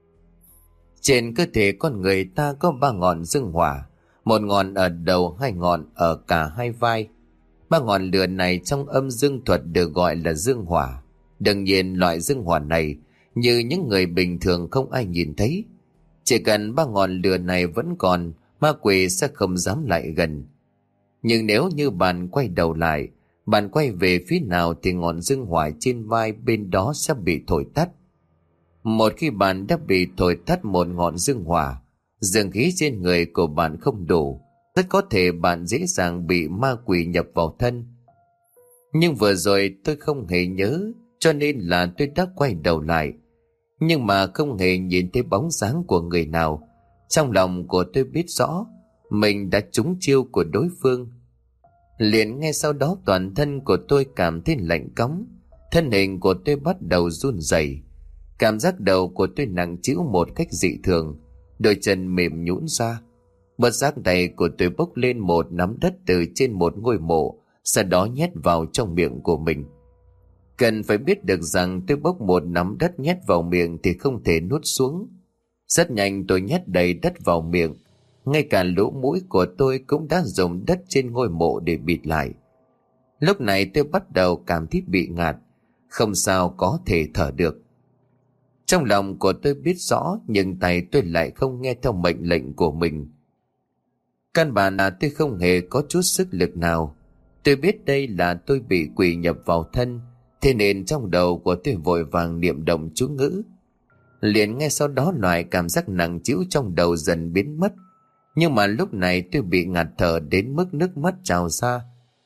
Trên cơ thể con người ta có ba ngọn dương hỏa, một ngọn ở đầu, hai ngọn ở cả hai vai. Ba ngọn lửa này trong âm dương thuật được gọi là dương hỏa. Đương nhiên loại dương hỏa này như những người bình thường không ai nhìn thấy. Chỉ cần ba ngọn lửa này vẫn còn, ma quỷ sẽ không dám lại gần. Nhưng nếu như bạn quay đầu lại, bạn quay về phía nào thì ngọn dương hỏa trên vai bên đó sẽ bị thổi tắt. Một khi bạn đã bị thổi tắt một ngọn dương hỏa, dương khí trên người của bạn không đủ, rất có thể bạn dễ dàng bị ma quỷ nhập vào thân. Nhưng vừa rồi tôi không hề nhớ, cho nên là tôi đã quay đầu lại, nhưng mà không hề nhìn thấy bóng dáng của người nào. Trong lòng của tôi biết rõ mình đã trúng chiêu của đối phương. Liền ngay sau đó toàn thân của tôi cảm thấy lạnh cóng, thân hình của tôi bắt đầu run rẩy, cảm giác đầu của tôi nặng trĩu một cách dị thường, đôi chân mềm nhũn ra. Bất giác tay của tôi bốc lên một nắm đất từ trên một ngôi mộ, sau đó nhét vào trong miệng của mình. Cần phải biết được rằng tôi bốc một nắm đất nhét vào miệng thì không thể nuốt xuống. Rất nhanh tôi nhét đầy đất vào miệng, ngay cả lỗ mũi của tôi cũng đã dùng đất trên ngôi mộ để bịt lại. Lúc này tôi bắt đầu cảm thấy bị ngạt, không sao có thể thở được. Trong lòng của tôi biết rõ, nhưng tay tôi lại không nghe theo mệnh lệnh của mình. Căn bản là tôi không hề có chút sức lực nào. Tôi biết đây là tôi bị quỷ nhập vào thân, thế nên trong đầu của tôi vội vàng niệm động chú ngữ. Liền ngay sau đó loại cảm giác nặng trĩu trong đầu dần biến mất. Nhưng mà lúc này tôi bị ngạt thở đến mức nước mắt trào ra.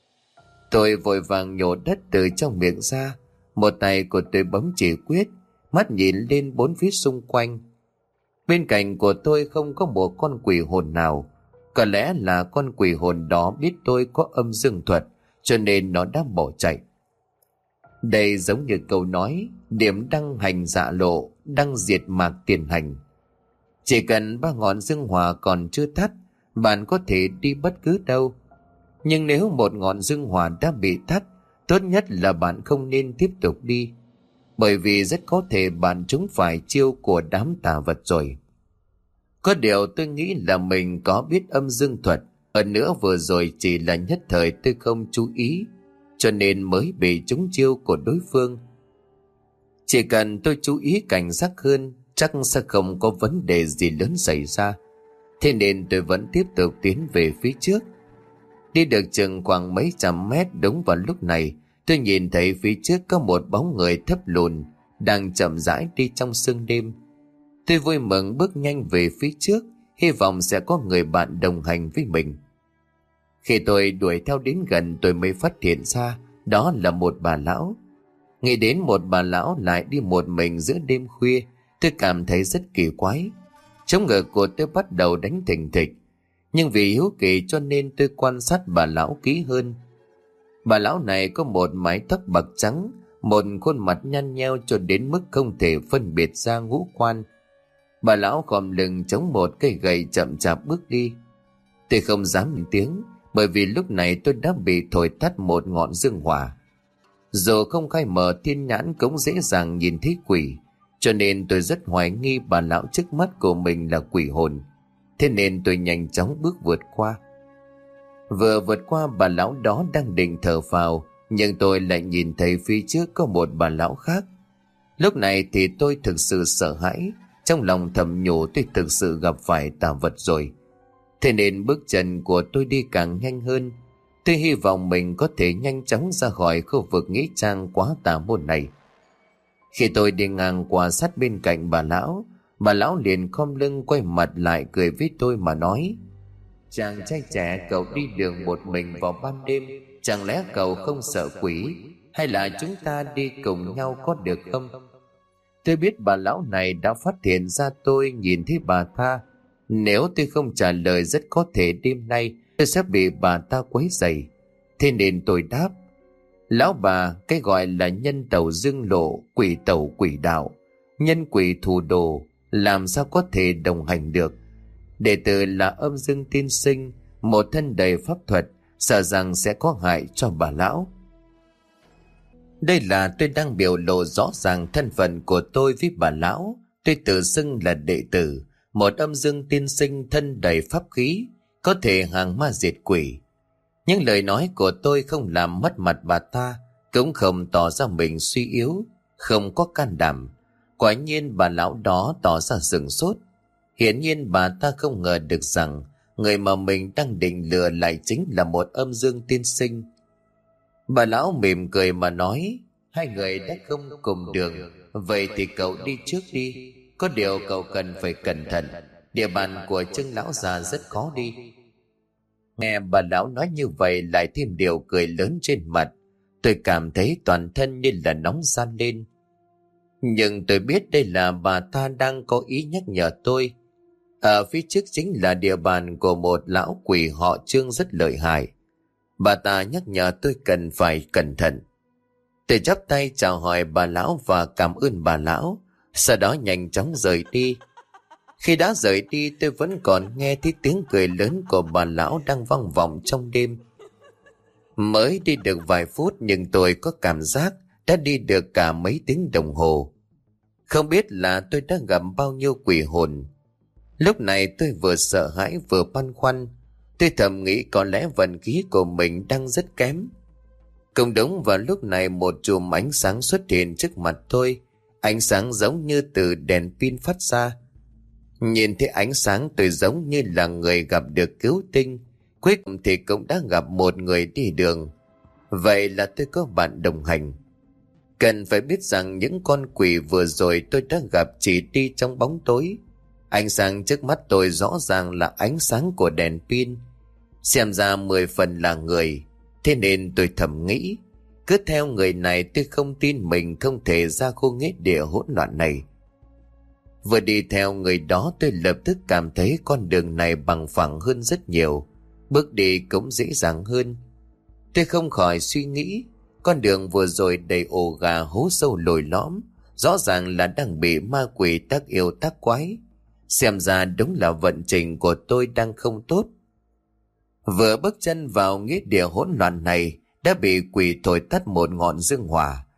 Tôi vội vàng nhổ đất từ trong miệng ra, một tay của tôi bấm chỉ quyết, mắt nhìn lên bốn phía xung quanh. Bên cạnh của tôi không có một con quỷ hồn nào. Có lẽ là con quỷ hồn đó biết tôi có âm dương thuật, cho nên nó đã bỏ chạy. Đây giống như câu nói, điểm đăng hành dạ lộ, đăng diệt mạc tiền hành. Chỉ cần ba ngọn dương hỏa còn chưa tắt, bạn có thể đi bất cứ đâu. Nhưng nếu một ngọn dương hỏa đã bị tắt, tốt nhất là bạn không nên tiếp tục đi. bởi vì rất có thể bạn chúng phải chiêu của đám tà vật rồi. Có điều tôi nghĩ là mình có biết âm dương thuật, hơn nữa vừa rồi chỉ là nhất thời tôi không chú ý, cho nên mới bị trúng chiêu của đối phương. Chỉ cần tôi chú ý cảnh giác hơn, chắc sẽ không có vấn đề gì lớn xảy ra. Thế nên tôi vẫn tiếp tục tiến về phía trước. Đi được chừng khoảng mấy trăm mét, đúng vào lúc này tôi nhìn thấy phía trước có một bóng người thấp lùn đang chậm rãi đi trong sương đêm. Tôi vui mừng bước nhanh về phía trước, hy vọng sẽ có người bạn đồng hành với mình. Khi tôi đuổi theo đến gần, tôi mới phát hiện ra đó là một bà lão. Nghĩ đến một bà lão lại đi một mình giữa đêm khuya, tôi cảm thấy rất kỳ quái. Chống ngực của tôi bắt đầu đánh thình thịch, nhưng vì hiếu kỳ cho nên tôi quan sát bà lão kỹ hơn. Bà lão này có một mái tóc bạc trắng, một khuôn mặt nhăn nheo cho đến mức không thể phân biệt ra ngũ quan. Bà lão khom lưng chống một cây gậy chậm chạp bước đi. Tôi không dám lên tiếng, bởi vì lúc này tôi đã bị thổi tắt một ngọn dương hỏa. Dù không khai mở thiên nhãn cũng dễ dàng nhìn thấy quỷ, cho nên tôi rất hoài nghi bà lão trước mắt của mình là quỷ hồn. Thế nên tôi nhanh chóng bước vượt qua. Vừa vượt qua bà lão đó đang định thở phào, nhưng tôi lại nhìn thấy phía trước có một bà lão khác. Lúc này thì tôi thực sự sợ hãi, trong lòng thầm nhủ tôi thực sự gặp phải tà vật rồi. Thế nên bước chân của tôi đi càng nhanh hơn. Tôi hy vọng mình có thể nhanh chóng ra khỏi khu vực nghĩa trang quá tà môn này. Khi tôi đi ngang qua sát bên cạnh bà lão, bà lão liền khom lưng quay mặt lại cười với tôi mà nói: "Chàng trai trẻ, cậu đi đường một mình vào ban đêm, chẳng lẽ cậu không sợ quỷ? Hay là chúng ta đi cùng nhau có được không?" Tôi biết bà lão này đã phát hiện ra tôi nhìn thấy bà ta. Nếu tôi không trả lời rất có thể đêm nay tôi sẽ bị bà ta quấy rầy. Thế nên tôi đáp: "Lão bà, cái gọi là nhân tẩu dương lộ, quỷ tẩu quỷ đạo, nhân quỷ thù đồ, làm sao có thể đồng hành được? Đệ tử là âm dương tiên sinh, một thân đầy pháp thuật, sợ rằng sẽ có hại cho bà lão." Đây là tôi đang biểu lộ rõ ràng thân phận của tôi với bà lão. Tôi tự xưng là đệ tử, một âm dương tiên sinh thân đầy pháp khí, có thể hàng ma diệt quỷ. Những lời nói của tôi không làm mất mặt bà ta, cũng không tỏ ra mình suy yếu, không có can đảm. Quả nhiên bà lão đó tỏ ra sửng sốt. Hiển nhiên bà ta không ngờ được rằng người mà mình đang định lừa lại chính là một âm dương tiên sinh. Bà lão mỉm cười mà nói: "Hai người đã không cùng đường, vậy thì cậu đi trước đi. Có điều cậu cần phải cẩn thận, địa bàn của Trương lão già rất khó đi." Nghe bà lão nói như vậy lại thêm điều cười lớn trên mặt, tôi cảm thấy toàn thân như là nóng ran lên. Nhưng tôi biết đây là bà ta đang có ý nhắc nhở tôi. Ở phía trước chính là địa bàn của một lão quỷ họ Trương rất lợi hại. Bà ta nhắc nhở tôi cần phải cẩn thận. Tôi chắp tay chào hỏi bà lão và cảm ơn bà lão, sau đó nhanh chóng rời đi. Khi đã rời đi, tôi vẫn còn nghe thấy tiếng cười lớn của bà lão đang vang vọng trong đêm. Mới đi được vài phút nhưng tôi có cảm giác đã đi được cả mấy tiếng đồng hồ. Không biết là tôi đã gặp bao nhiêu quỷ hồn. Lúc này tôi vừa sợ hãi vừa băn khoăn. Tôi thầm nghĩ có lẽ vận khí của mình đang rất kém. Cũng đúng vào lúc này một chùm ánh sáng xuất hiện trước mặt tôi. Ánh sáng giống như từ đèn pin phát ra. Nhìn thấy ánh sáng tôi giống như là người gặp được cứu tinh. Cuối cùng thì cũng đã gặp một người đi đường. Vậy là tôi có bạn đồng hành. Cần phải biết rằng những con quỷ vừa rồi tôi đã gặp chỉ đi trong bóng tối. Ánh sáng trước mắt tôi rõ ràng là ánh sáng của đèn pin. Xem ra mười phần là người. Thế nên tôi thầm nghĩ, cứ theo người này tôi không tin mình không thể ra khu nghĩa địa hỗn loạn này. Vừa đi theo người đó tôi lập tức cảm thấy con đường này bằng phẳng hơn rất nhiều. Bước đi cũng dễ dàng hơn. Tôi không khỏi suy nghĩ, con đường vừa rồi đầy ổ gà hố sâu lồi lõm, rõ ràng là đang bị ma quỷ tác yêu tác quái. Xem ra đúng là vận trình của tôi đang không tốt. Vừa bước chân vào nghĩa địa hỗn loạn này đã bị quỷ thổi tắt một ngọn dương hỏa,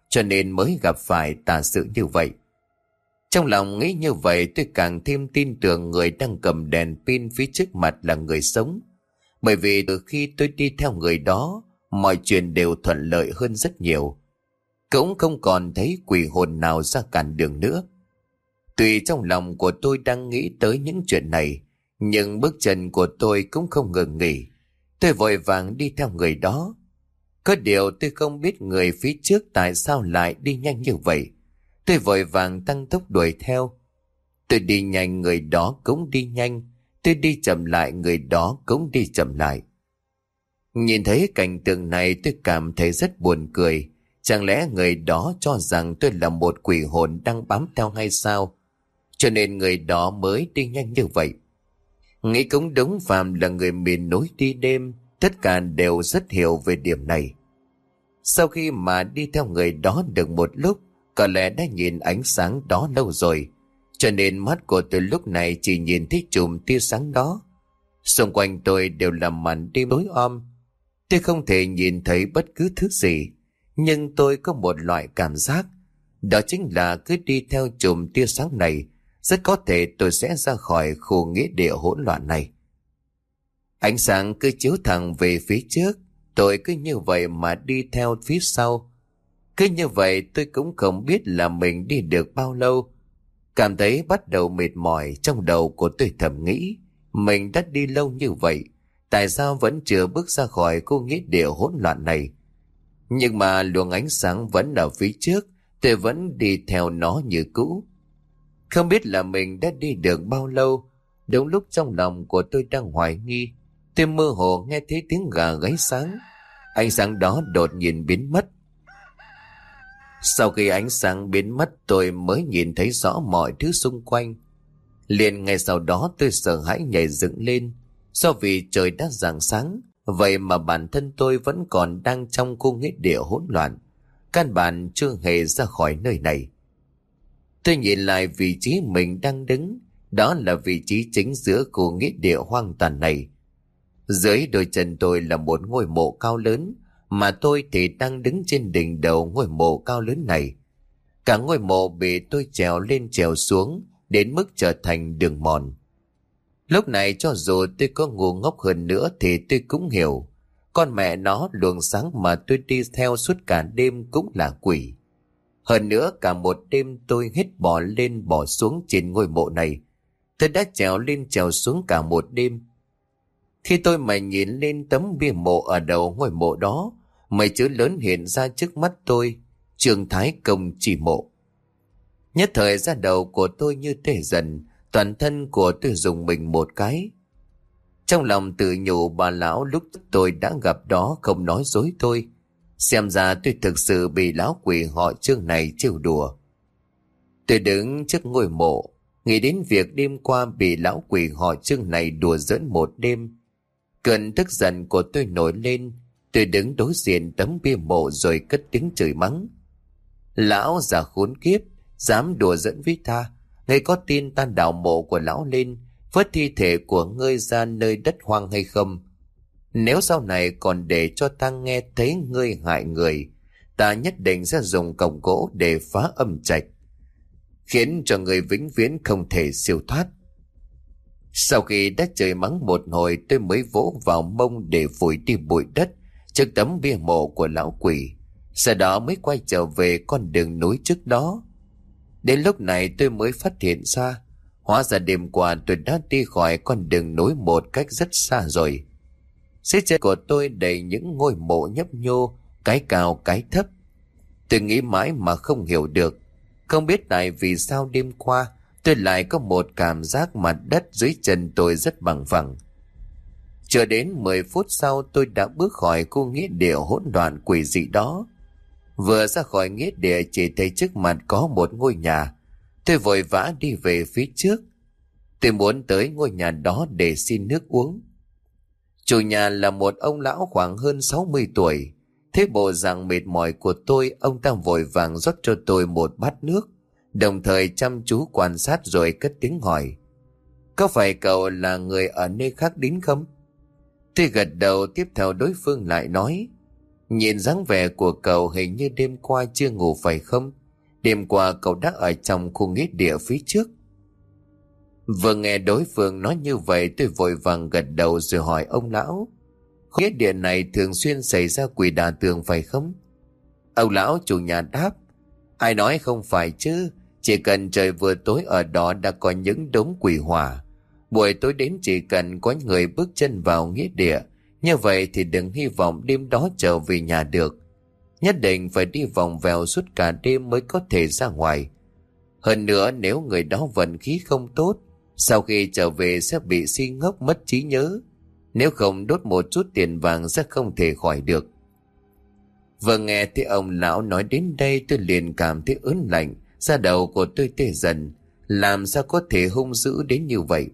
cho nên mới gặp phải tà sự như vậy. Trong lòng nghĩ như vậy, tôi càng thêm tin tưởng người đang cầm đèn pin phía trước mặt là người sống. Bởi vì từ khi tôi đi theo người đó, mọi chuyện đều thuận lợi hơn rất nhiều. Cũng không còn thấy quỷ hồn nào ra cản đường nữa. Tuy trong lòng của tôi đang nghĩ tới những chuyện này, nhưng bước chân của tôi cũng không ngừng nghỉ. Tôi vội vàng đi theo người đó. Có điều tôi không biết người phía trước tại sao lại đi nhanh như vậy. Tôi vội vàng tăng tốc đuổi theo. Tôi đi nhanh, người đó cũng đi nhanh. Tôi đi chậm lại, người đó cũng đi chậm lại. Nhìn thấy cảnh tượng này, tôi cảm thấy rất buồn cười. Chẳng lẽ người đó cho rằng tôi là một quỷ hồn đang bám theo hay sao? Cho nên người đó mới đi nhanh như vậy. Nghĩ cũng đúng, Phạm là người miền núi đi đêm, tất cả đều rất hiểu về điểm này. Sau khi mà đi theo người đó được một lúc, có lẽ đã nhìn ánh sáng đó lâu rồi, cho nên mắt của tôi lúc này chỉ nhìn thấy chùm tia sáng đó. Xung quanh tôi đều là màn đêm tối om. Tôi không thể nhìn thấy bất cứ thứ gì, nhưng tôi có một loại cảm giác, đó chính là cứ đi theo chùm tia sáng này, rất có thể tôi sẽ ra khỏi khu nghĩa địa hỗn loạn này. Ánh sáng cứ chiếu thẳng về phía trước, tôi cứ như vậy mà đi theo phía sau. Cứ như vậy tôi cũng không biết là mình đi được bao lâu. Cảm thấy bắt đầu mệt mỏi, trong đầu của tôi thầm nghĩ, mình đã đi lâu như vậy, tại sao vẫn chưa bước ra khỏi khu nghĩa địa hỗn loạn này? Nhưng mà luồng ánh sáng vẫn ở phía trước, tôi vẫn đi theo nó như cũ. Không biết là mình đã đi được bao lâu. Đúng lúc trong lòng của tôi đang hoài nghi, tôi mơ hồ nghe thấy tiếng gà gáy sáng. Ánh sáng đó đột nhiên biến mất. Sau khi ánh sáng biến mất, tôi mới nhìn thấy rõ mọi thứ xung quanh. Liền ngay sau đó tôi sợ hãi nhảy dựng lên. Do vì trời đã rạng sáng, vậy mà bản thân tôi vẫn còn đang trong khu nghĩa địa hỗn loạn, căn bản chưa hề ra khỏi nơi này. Tôi nhìn lại vị trí mình đang đứng, đó là vị trí chính giữa khu nghĩa địa hoang tàn này. Dưới đôi chân tôi là một ngôi mộ cao lớn, mà tôi thì đang đứng trên đỉnh đầu ngôi mộ cao lớn này. Cả ngôi mộ bị tôi trèo lên trèo xuống, đến mức trở thành đường mòn. Lúc này cho dù tôi có ngu ngốc hơn nữa thì tôi cũng hiểu, con mẹ nó, luồng sáng mà tôi đi theo suốt cả đêm cũng là quỷ. Hơn nữa cả một đêm tôi hết bò lên bò xuống trên ngôi mộ này. Tôi đã trèo lên trèo xuống cả một đêm. Khi tôi mà nhìn lên tấm bia mộ ở đầu ngôi mộ đó, mấy chữ lớn hiện ra trước mắt tôi: Trương Thái Công chỉ mộ. Nhất thời da đầu của tôi như tê dần, toàn thân của tôi rùng mình một cái. Trong lòng tự nhủ bà lão lúc tôi đã gặp đó không nói dối tôi. Xem ra tôi thực sự bị lão quỷ họ Trương này trêu đùa. Tôi đứng trước ngôi mộ, nghĩ đến việc đêm qua bị lão quỷ họ Trương này đùa giỡn một đêm. Cơn tức giận của tôi nổi lên. Tôi đứng đối diện tấm bia mộ rồi cất tiếng chửi mắng: Lão già khốn kiếp, dám đùa giỡn với ta. Ngươi có tin ta đào mộ của lão lên, vớt thi thể của ngươi ra nơi đất hoang hay không? Nếu sau này còn để cho ta nghe thấy ngươi hại người, ta nhất định sẽ dùng cổng gỗ để phá âm trạch, khiến cho người vĩnh viễn không thể siêu thoát. Sau khi đã chửi mắng một hồi, tôi mới vỗ vào mông để phủi đi bụi đất trước tấm bia mộ của lão quỷ. Sau đó mới quay trở về con đường núi trước đó. Đến lúc này tôi mới phát hiện ra, hóa ra đêm qua tôi đã đi khỏi con đường núi một cách rất xa rồi. Dưới chân của tôi đầy những ngôi mộ nhấp nhô, cái cao cái thấp. Tôi nghĩ mãi mà không hiểu được, không biết tại vì sao đêm qua tôi lại có một cảm giác mặt đất dưới chân tôi rất bằng phẳng. Chưa đến mười phút sau tôi đã bước khỏi khu nghĩa địa hỗn loạn quỷ dị đó. Vừa ra khỏi nghĩa địa chỉ thấy trước mặt có một ngôi nhà. Tôi vội vã đi về phía trước. Tôi muốn tới ngôi nhà đó để xin nước uống. Chủ nhà là một ông lão khoảng hơn sáu mươi tuổi. Thế bộ dạng mệt mỏi của tôi, ông ta vội vàng rót cho tôi một bát nước, đồng thời chăm chú quan sát rồi cất tiếng hỏi: Có phải cậu là người ở nơi khác đến không? Tôi gật đầu, tiếp theo đối phương lại nói: Nhìn dáng vẻ của cậu hình như đêm qua chưa ngủ phải không? Đêm qua cậu đã ở trong khu nghĩa địa phía trước. Vừa nghe đối phương nói như vậy, tôi vội vàng gật đầu rồi hỏi ông lão: nghĩa địa này thường xuyên xảy ra quỷ đả tường phải không? Ông lão chủ nhà đáp: ai nói không phải chứ, chỉ cần trời vừa tối ở đó đã có những đống quỷ hỏa. Buổi tối đến chỉ cần có người bước chân vào nghĩa địa, như vậy thì đừng hy vọng đêm đó trở về nhà được. Nhất định phải đi vòng vèo suốt cả đêm mới có thể ra ngoài. Hơn nữa, nếu người đó vận khí không tốt, sau khi trở về sẽ bị si ngốc mất trí nhớ. Nếu không đốt một chút tiền vàng sẽ không thể khỏi được. Vừa nghe thấy ông lão nói đến đây, tôi liền cảm thấy ớn lạnh, da đầu của tôi tê dần. Làm sao có thể hung dữ đến như vậy?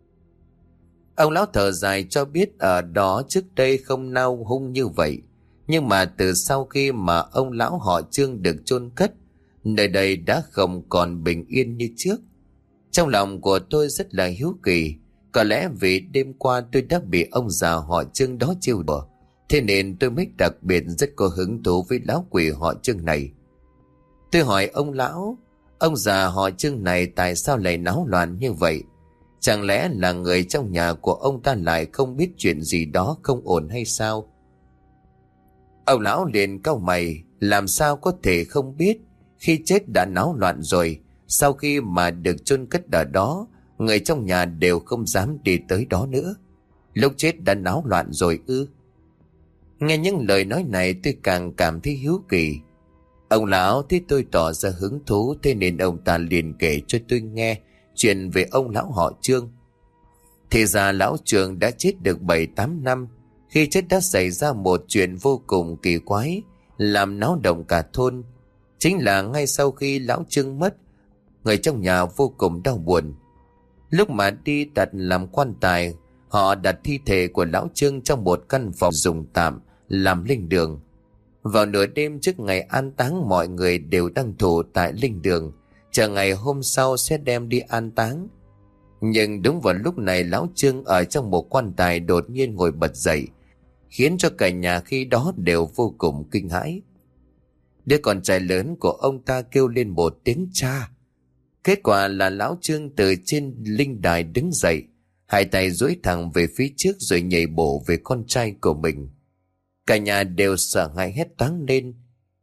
Ông lão thở dài cho biết ở đó trước đây không nào hung như vậy. Nhưng mà từ sau khi mà ông lão họ Trương được chôn cất, nơi đây đã không còn bình yên như trước. Trong lòng của tôi rất là hiếu kỳ. Có lẽ vì đêm qua tôi đã bị ông già họ Trương đó trêu đùa, thế nên tôi mới đặc biệt rất có hứng thú với lão quỷ họ Trương này. Tôi hỏi ông lão: ông già họ Trương này tại sao lại náo loạn như vậy? Chẳng lẽ là người trong nhà của ông ta lại không biết chuyện gì đó không ổn hay sao? Ông lão liền cau mày: làm sao có thể không biết, khi chết đã náo loạn rồi. Sau khi mà được chôn cất ở đó, người trong nhà đều không dám đi tới đó nữa. Lúc chết đã náo loạn rồi ư? Nghe những lời nói này tôi càng cảm thấy hiếu kỳ. Ông lão thấy tôi tỏ ra hứng thú, thế nên ông ta liền kể cho tôi nghe chuyện về ông lão họ Trương. Thì ra lão Trương đã chết được bảy tám năm. Khi chết đã xảy ra một chuyện vô cùng kỳ quái, làm náo động cả thôn. Chính là ngay sau khi lão Trương mất, người trong nhà vô cùng đau buồn. Lúc mà đi đặt làm quan tài, họ đặt thi thể của lão Trương trong một căn phòng dùng tạm làm linh đường. Vào nửa đêm trước ngày an táng, mọi người đều đang thủ tại linh đường, chờ ngày hôm sau sẽ đem đi an táng. Nhưng đúng vào lúc này, lão Trương ở trong một quan tài đột nhiên ngồi bật dậy, khiến cho cả nhà khi đó đều vô cùng kinh hãi. Đứa con trai lớn của ông ta kêu lên một tiếng cha. Kết quả là lão Trương từ trên linh đài đứng dậy, hai tay duỗi thẳng về phía trước rồi nhảy bổ về con trai của mình. Cả nhà đều sợ hãi hét toáng lên: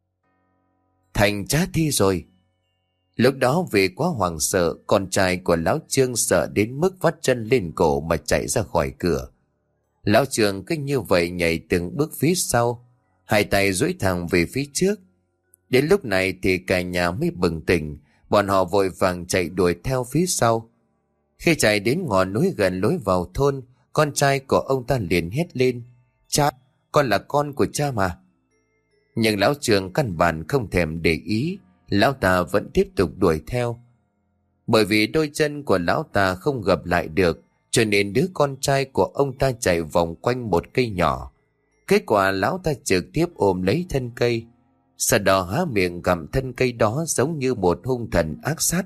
thành trá thi rồi! Lúc đó vì quá hoảng sợ, con trai của lão Trương sợ đến mức vắt chân lên cổ mà chạy ra khỏi cửa. Lão Trương cứ như vậy nhảy từng bước phía sau, hai tay duỗi thẳng về phía trước. Đến lúc này thì cả nhà mới bừng tỉnh, bọn họ vội vàng chạy đuổi theo phía sau. Khi chạy đến ngọn núi gần lối vào thôn, con trai của ông ta liền hét lên: cha, con là con của cha mà. Nhưng lão Trương căn bản không thèm để ý, lão ta vẫn tiếp tục đuổi theo. Bởi vì đôi chân của lão ta không gập lại được, cho nên đứa con trai của ông ta chạy vòng quanh một cây nhỏ. Kết quả lão ta trực tiếp ôm lấy thân cây, sau đó há miệng gặm thân cây đó giống như một hung thần ác sát.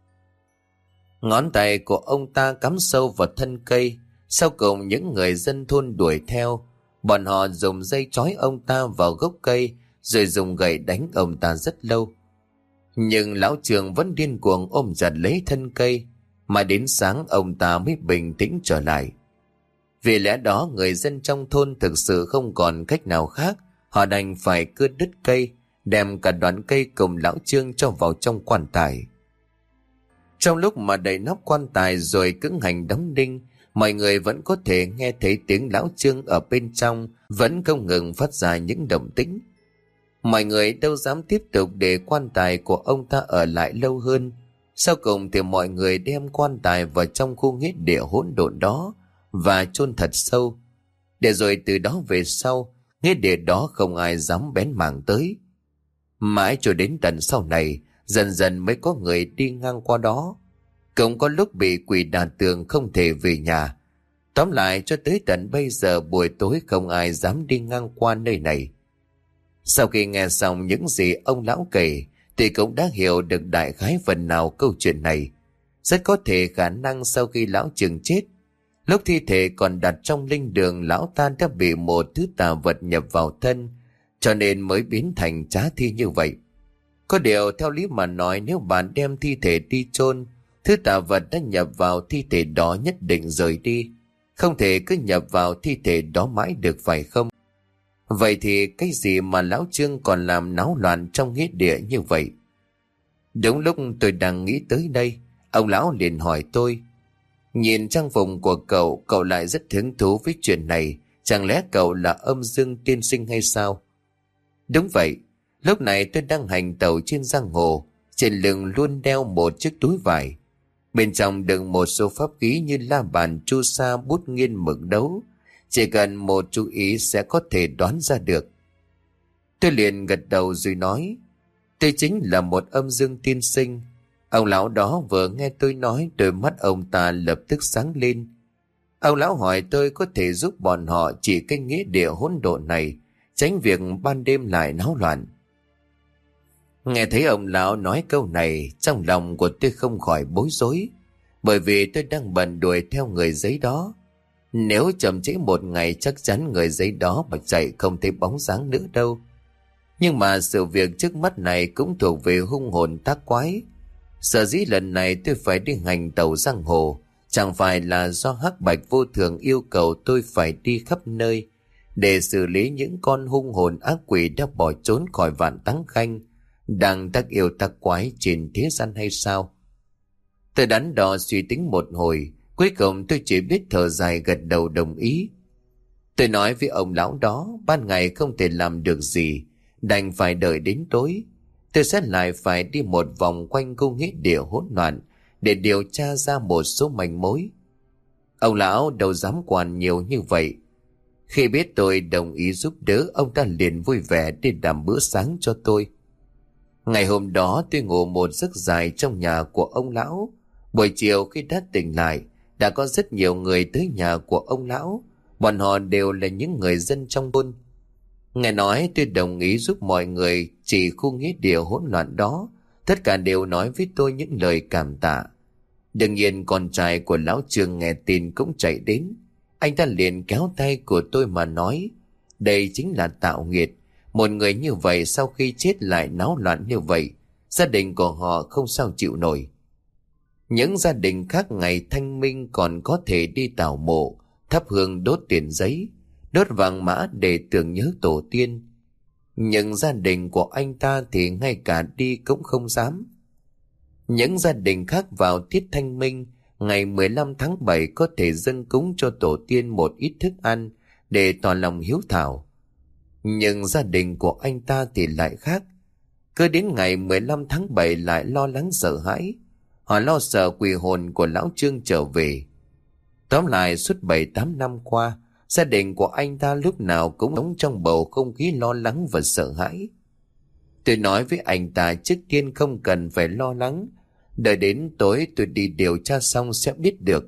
Ngón tay của ông ta cắm sâu vào thân cây. Sau cùng những người dân thôn đuổi theo, bọn họ dùng dây trói ông ta vào gốc cây, rồi dùng gậy đánh ông ta rất lâu. Nhưng lão Trường vẫn điên cuồng ôm chặt lấy thân cây, mà đến sáng ông ta mới bình tĩnh trở lại. Vì lẽ đó người dân trong thôn thực sự không còn cách nào khác, họ đành phải cưa đứt cây, đem cả đoạn cây cùng lão Trương cho vào trong quan tài. Trong lúc mà đậy nắp quan tài rồi cứng hành đóng đinh, mọi người vẫn có thể nghe thấy tiếng lão Trương ở bên trong vẫn không ngừng phát ra những động tĩnh. Mọi người đâu dám tiếp tục để quan tài của ông ta ở lại lâu hơn. Sau cùng thì mọi người đem quan tài vào trong khu nghĩa địa hỗn độn đó và chôn thật sâu, để rồi từ đó về sau nghĩa địa đó không ai dám bén mảng tới. Mãi cho đến tận sau này, dần dần mới có người đi ngang qua đó. Cũng có lúc bị quỷ đàn tường không thể về nhà. Tóm lại cho tới tận bây giờ buổi tối không ai dám đi ngang qua nơi này. Sau khi nghe xong những gì ông lão kể thì cũng đã hiểu được đại khái phần nào câu chuyện này. Rất có thể khả năng sau khi lão Trường chết, lúc thi thể còn đặt trong linh đường, lão ta đã bị một thứ tà vật nhập vào thân, cho nên mới biến thành trá thi như vậy. Có điều theo lý mà nói, nếu bạn đem thi thể đi chôn, thứ tà vật đã nhập vào thi thể đó nhất định rời đi, không thể cứ nhập vào thi thể đó mãi được phải không? Vậy thì cái gì mà lão Trương còn làm náo loạn trong nghĩa địa như vậy? Đúng lúc tôi đang nghĩ tới đây, ông lão liền hỏi tôi: nhìn trang phục của cậu, cậu lại rất hứng thú với chuyện này, chẳng lẽ cậu là âm dương tiên sinh hay sao? Đúng vậy, lúc này tôi đang hành tẩu trên giang hồ, trên lưng luôn đeo một chiếc túi vải. Bên trong đựng một số pháp khí như la bàn, chu sa, bút nghiên, mực đấu. Chỉ cần một chú ý sẽ có thể đoán ra được. Tôi liền gật đầu rồi nói: tôi chính là một âm dương tiên sinh. Ông lão đó vừa nghe tôi nói, đôi mắt ông ta lập tức sáng lên. Ông lão hỏi tôi có thể giúp bọn họ chỉ cái nghĩa địa hỗn độn này, tránh việc ban đêm lại náo loạn. Nghe thấy ông lão nói câu này, trong lòng của tôi không khỏi bối rối, bởi vì tôi đang bận đuổi theo người giấy đó. Nếu chậm trễ một ngày, chắc chắn người giấy đó mà chạy không thấy bóng dáng nữa đâu. Nhưng mà sự việc trước mắt này cũng thuộc về hung hồn tác quái. Sở dĩ lần này tôi phải đi hành tẩu giang hồ, chẳng phải là do Hắc Bạch Vô Thường yêu cầu tôi phải đi khắp nơi để xử lý những con hung hồn ác quỷ đã bỏ trốn khỏi Vạn Táng Khanh, đang tác yêu tác quái trên thế gian hay sao? Tôi đắn đo suy tính một hồi, cuối cùng tôi chỉ biết thở dài gật đầu đồng ý. Tôi nói với ông lão đó, ban ngày không thể làm được gì, đành phải đợi đến tối. Tôi sẽ lại phải đi một vòng quanh khu nghĩa địa hỗn loạn để điều tra ra một số manh mối. Ông lão đâu dám quản nhiều như vậy. Khi biết tôi đồng ý giúp đỡ, ông ta liền vui vẻ đi làm bữa sáng cho tôi. Ngày hôm đó tôi ngủ một giấc dài trong nhà của ông lão. Buổi chiều khi đã tỉnh lại, đã có rất nhiều người tới nhà của ông lão. Bọn họ đều là những người dân trong thôn. Nghe nói tôi đồng ý giúp mọi người chỉ khu nghĩa địa hỗn loạn đó, tất cả đều nói với tôi những lời cảm tạ. Đương nhiên con trai của lão Trương nghe tin cũng chạy đến. Anh ta liền kéo tay của tôi mà nói: đây chính là tạo nghiệt. Một người như vậy sau khi chết lại náo loạn như vậy, gia đình của họ không sao chịu nổi. Những gia đình khác ngày thanh minh còn có thể đi tảo mộ, thắp hương đốt tiền giấy, đốt vàng mã để tưởng nhớ tổ tiên. Nhưng gia đình của anh ta thì ngay cả đi cũng không dám. Những gia đình khác vào tiết thanh minh, ngày mười lăm tháng bảy có thể dâng cúng cho tổ tiên một ít thức ăn để tỏ lòng hiếu thảo. Nhưng gia đình của anh ta thì lại khác. Cứ đến ngày mười lăm tháng bảy lại lo lắng sợ hãi. Họ lo sợ quỷ hồn của lão Trương trở về. Tóm lại suốt bảy tám năm qua, gia đình của anh ta lúc nào cũng sống trong bầu không khí lo lắng và sợ hãi. Tôi nói với anh ta trước tiên không cần phải lo lắng, đợi đến tối tôi đi điều tra xong sẽ biết được.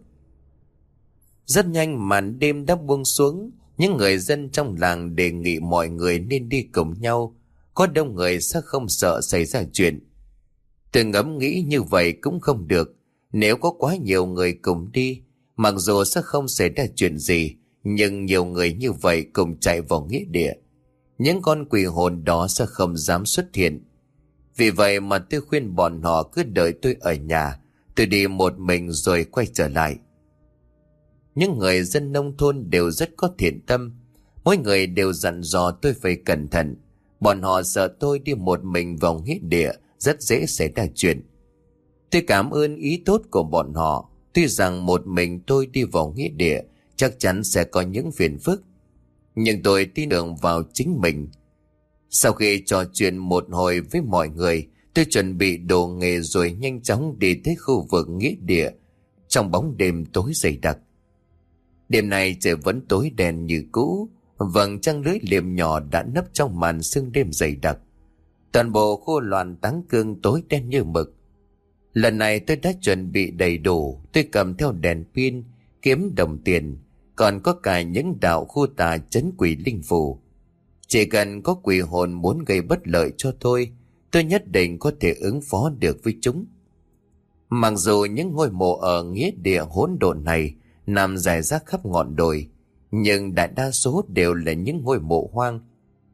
Rất nhanh màn đêm đã buông xuống. Những người dân trong làng đề nghị mọi người nên đi cùng nhau, có đông người sẽ không sợ xảy ra chuyện. Tôi ngẫm nghĩ như vậy cũng không được. Nếu có quá nhiều người cùng đi, mặc dù sẽ không xảy ra chuyện gì, nhưng nhiều người như vậy cùng chạy vào nghĩa địa, những con quỷ hồn đó sẽ không dám xuất hiện. Vì vậy mà tôi khuyên bọn họ cứ đợi tôi ở nhà, tôi đi một mình rồi quay trở lại. Những người dân nông thôn đều rất có thiện tâm, mỗi người đều dặn dò tôi phải cẩn thận. Bọn họ sợ tôi đi một mình vào nghĩa địa rất dễ xảy ra chuyện. Tôi cảm ơn ý tốt của bọn họ. Tuy rằng một mình tôi đi vào nghĩa địa chắc chắn sẽ có những phiền phức, nhưng tôi tin tưởng vào chính mình. Sau khi trò chuyện một hồi với mọi người, tôi chuẩn bị đồ nghề rồi nhanh chóng đi tới khu vực nghĩa địa trong bóng đêm tối dày đặc. Đêm nay trời vẫn tối đen như cũ, vầng trăng lưới liềm nhỏ đã nấp trong màn sương đêm dày đặc. Toàn bộ khu loạn táng cương tối đen như mực. Lần này tôi đã chuẩn bị đầy đủ. Tôi cầm theo đèn pin, kiếm đồng tiền, còn có cả những đạo khu tà trấn quỷ linh phù. Chỉ cần có quỷ hồn muốn gây bất lợi cho tôi, tôi nhất định có thể ứng phó được với chúng. Mặc dù những ngôi mộ ở nghĩa địa hỗn độn này nằm rải rác khắp ngọn đồi, nhưng đại đa số đều là những ngôi mộ hoang.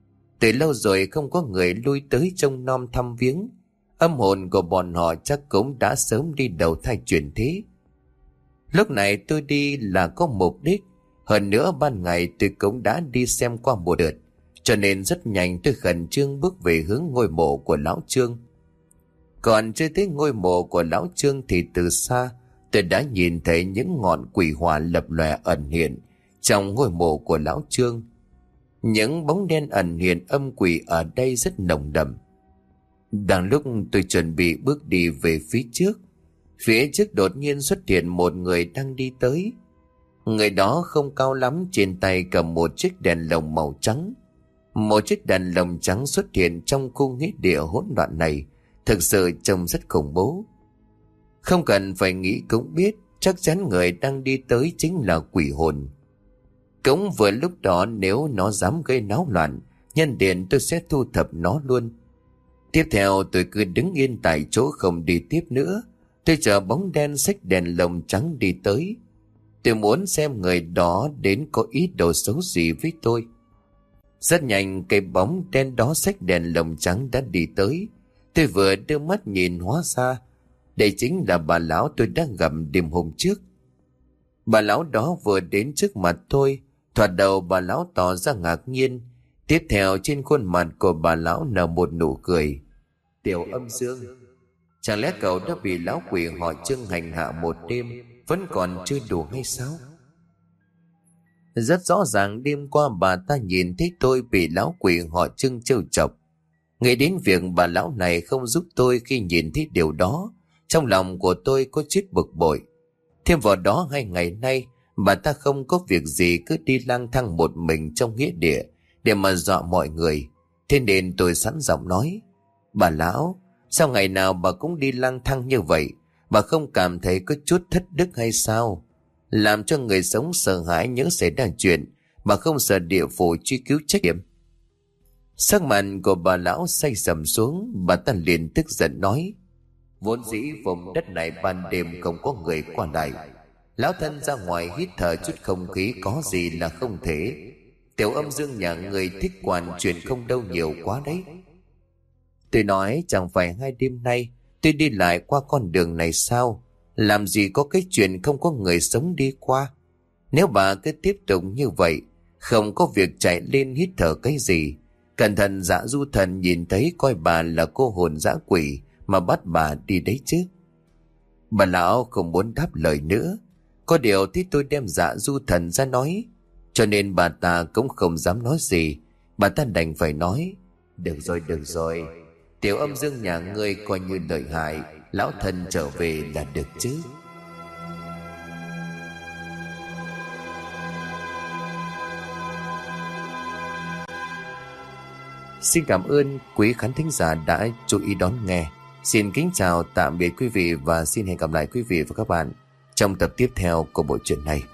Từ lâu rồi không có người lui tới trông nom thăm viếng. Âm hồn của bọn họ chắc cũng đã sớm đi đầu thai chuyển thế. Lúc này tôi đi là có mục đích. Hơn nữa ban ngày tôi cũng đã đi xem qua một đợt, cho nên rất nhanh tôi khẩn trương bước về hướng ngôi mộ của lão Trương. Còn chưa tới ngôi mộ của lão Trương thì từ xa tôi đã nhìn thấy những ngọn quỷ hỏa lập lòe ẩn hiện trong ngôi mộ của lão Trương. Những bóng đen ẩn hiện âm quỷ ở đây rất nồng đậm. Đang lúc tôi chuẩn bị bước đi về phía trước, phía trước đột nhiên xuất hiện một người đang đi tới. Người đó không cao lắm, trên tay cầm một chiếc đèn lồng màu trắng. Một chiếc đèn lồng trắng xuất hiện trong khu nghĩa địa hỗn loạn này, thực sự trông rất khủng bố. Không cần phải nghĩ cũng biết, chắc chắn người đang đi tới chính là quỷ hồn. Cũng vừa lúc đó, nếu nó dám gây náo loạn, nhân tiện tôi sẽ thu thập nó luôn. Tiếp theo tôi cứ đứng yên tại chỗ không đi tiếp nữa. Tôi chờ bóng đen xách đèn lồng trắng đi tới. Tôi muốn xem người đó đến có ý đồ xấu gì với tôi. Rất nhanh cái bóng đen đó xách đèn lồng trắng đã đi tới. Tôi vừa đưa mắt nhìn, hóa ra đây chính là bà lão tôi đã gặp đêm hôm trước. Bà lão đó vừa đến trước mặt tôi. Thoạt đầu bà lão tỏ ra ngạc nhiên. Tiếp theo trên khuôn mặt của bà lão nở một nụ cười. Tiểu Âm Dương, chẳng lẽ cậu đã bị lão quỷ họ Trương hành hạ một đêm, vẫn còn chưa đủ hay sao? Rất rõ ràng đêm qua bà ta nhìn thấy tôi bị lão quỷ họ Trương trêu chọc. Nghĩ đến việc bà lão này không giúp tôi khi nhìn thấy điều đó, trong lòng của tôi có chút bực bội. Thêm vào đó hai ngày nay bà ta không có việc gì cứ đi lang thang một mình trong nghĩa địa để mà dọa mọi người. Thế nên tôi sẵn giọng nói: Bà lão, sao ngày nào bà cũng đi lang thang như vậy? Bà không cảm thấy có chút thất đức hay sao? Làm cho người sống sợ hãi nhớ xảy ra chuyện, bà không sợ địa phủ truy cứu trách nhiệm. Sắc mặt của bà lão say sầm xuống, bà ta liền tức giận nói: Vốn dĩ vùng đất này ban đêm không có người qua lại, lão thân ra ngoài hít thở chút không khí có gì là không thể. Tiểu Âm Dương nhà người thích quản chuyện không đâu nhiều quá đấy. Tôi nói chẳng phải hai đêm nay tôi đi lại qua con đường này sao? Làm gì có cái chuyện không có người sống đi qua. Nếu bà cứ tiếp tục như vậy, không có việc chạy lên hít thở cái gì, cẩn thận Dạ Du Thần nhìn thấy coi bà là cô hồn dã quỷ mà bắt bà đi đấy chứ. Bà lão không muốn đáp lời nữa. Có điều thì tôi đem Dạ Du Thần ra nói, cho nên bà ta cũng không dám nói gì. Bà ta đành phải nói: Được rồi, được rồi, Tiểu Âm Dương nhà ngươi coi như lợi hại, lão thân trở về là được chứ. Xin cảm ơn quý khán thính giả đã chú ý đón nghe. Xin kính chào tạm biệt quý vị và xin hẹn gặp lại quý vị và các bạn trong tập tiếp theo của bộ truyện này.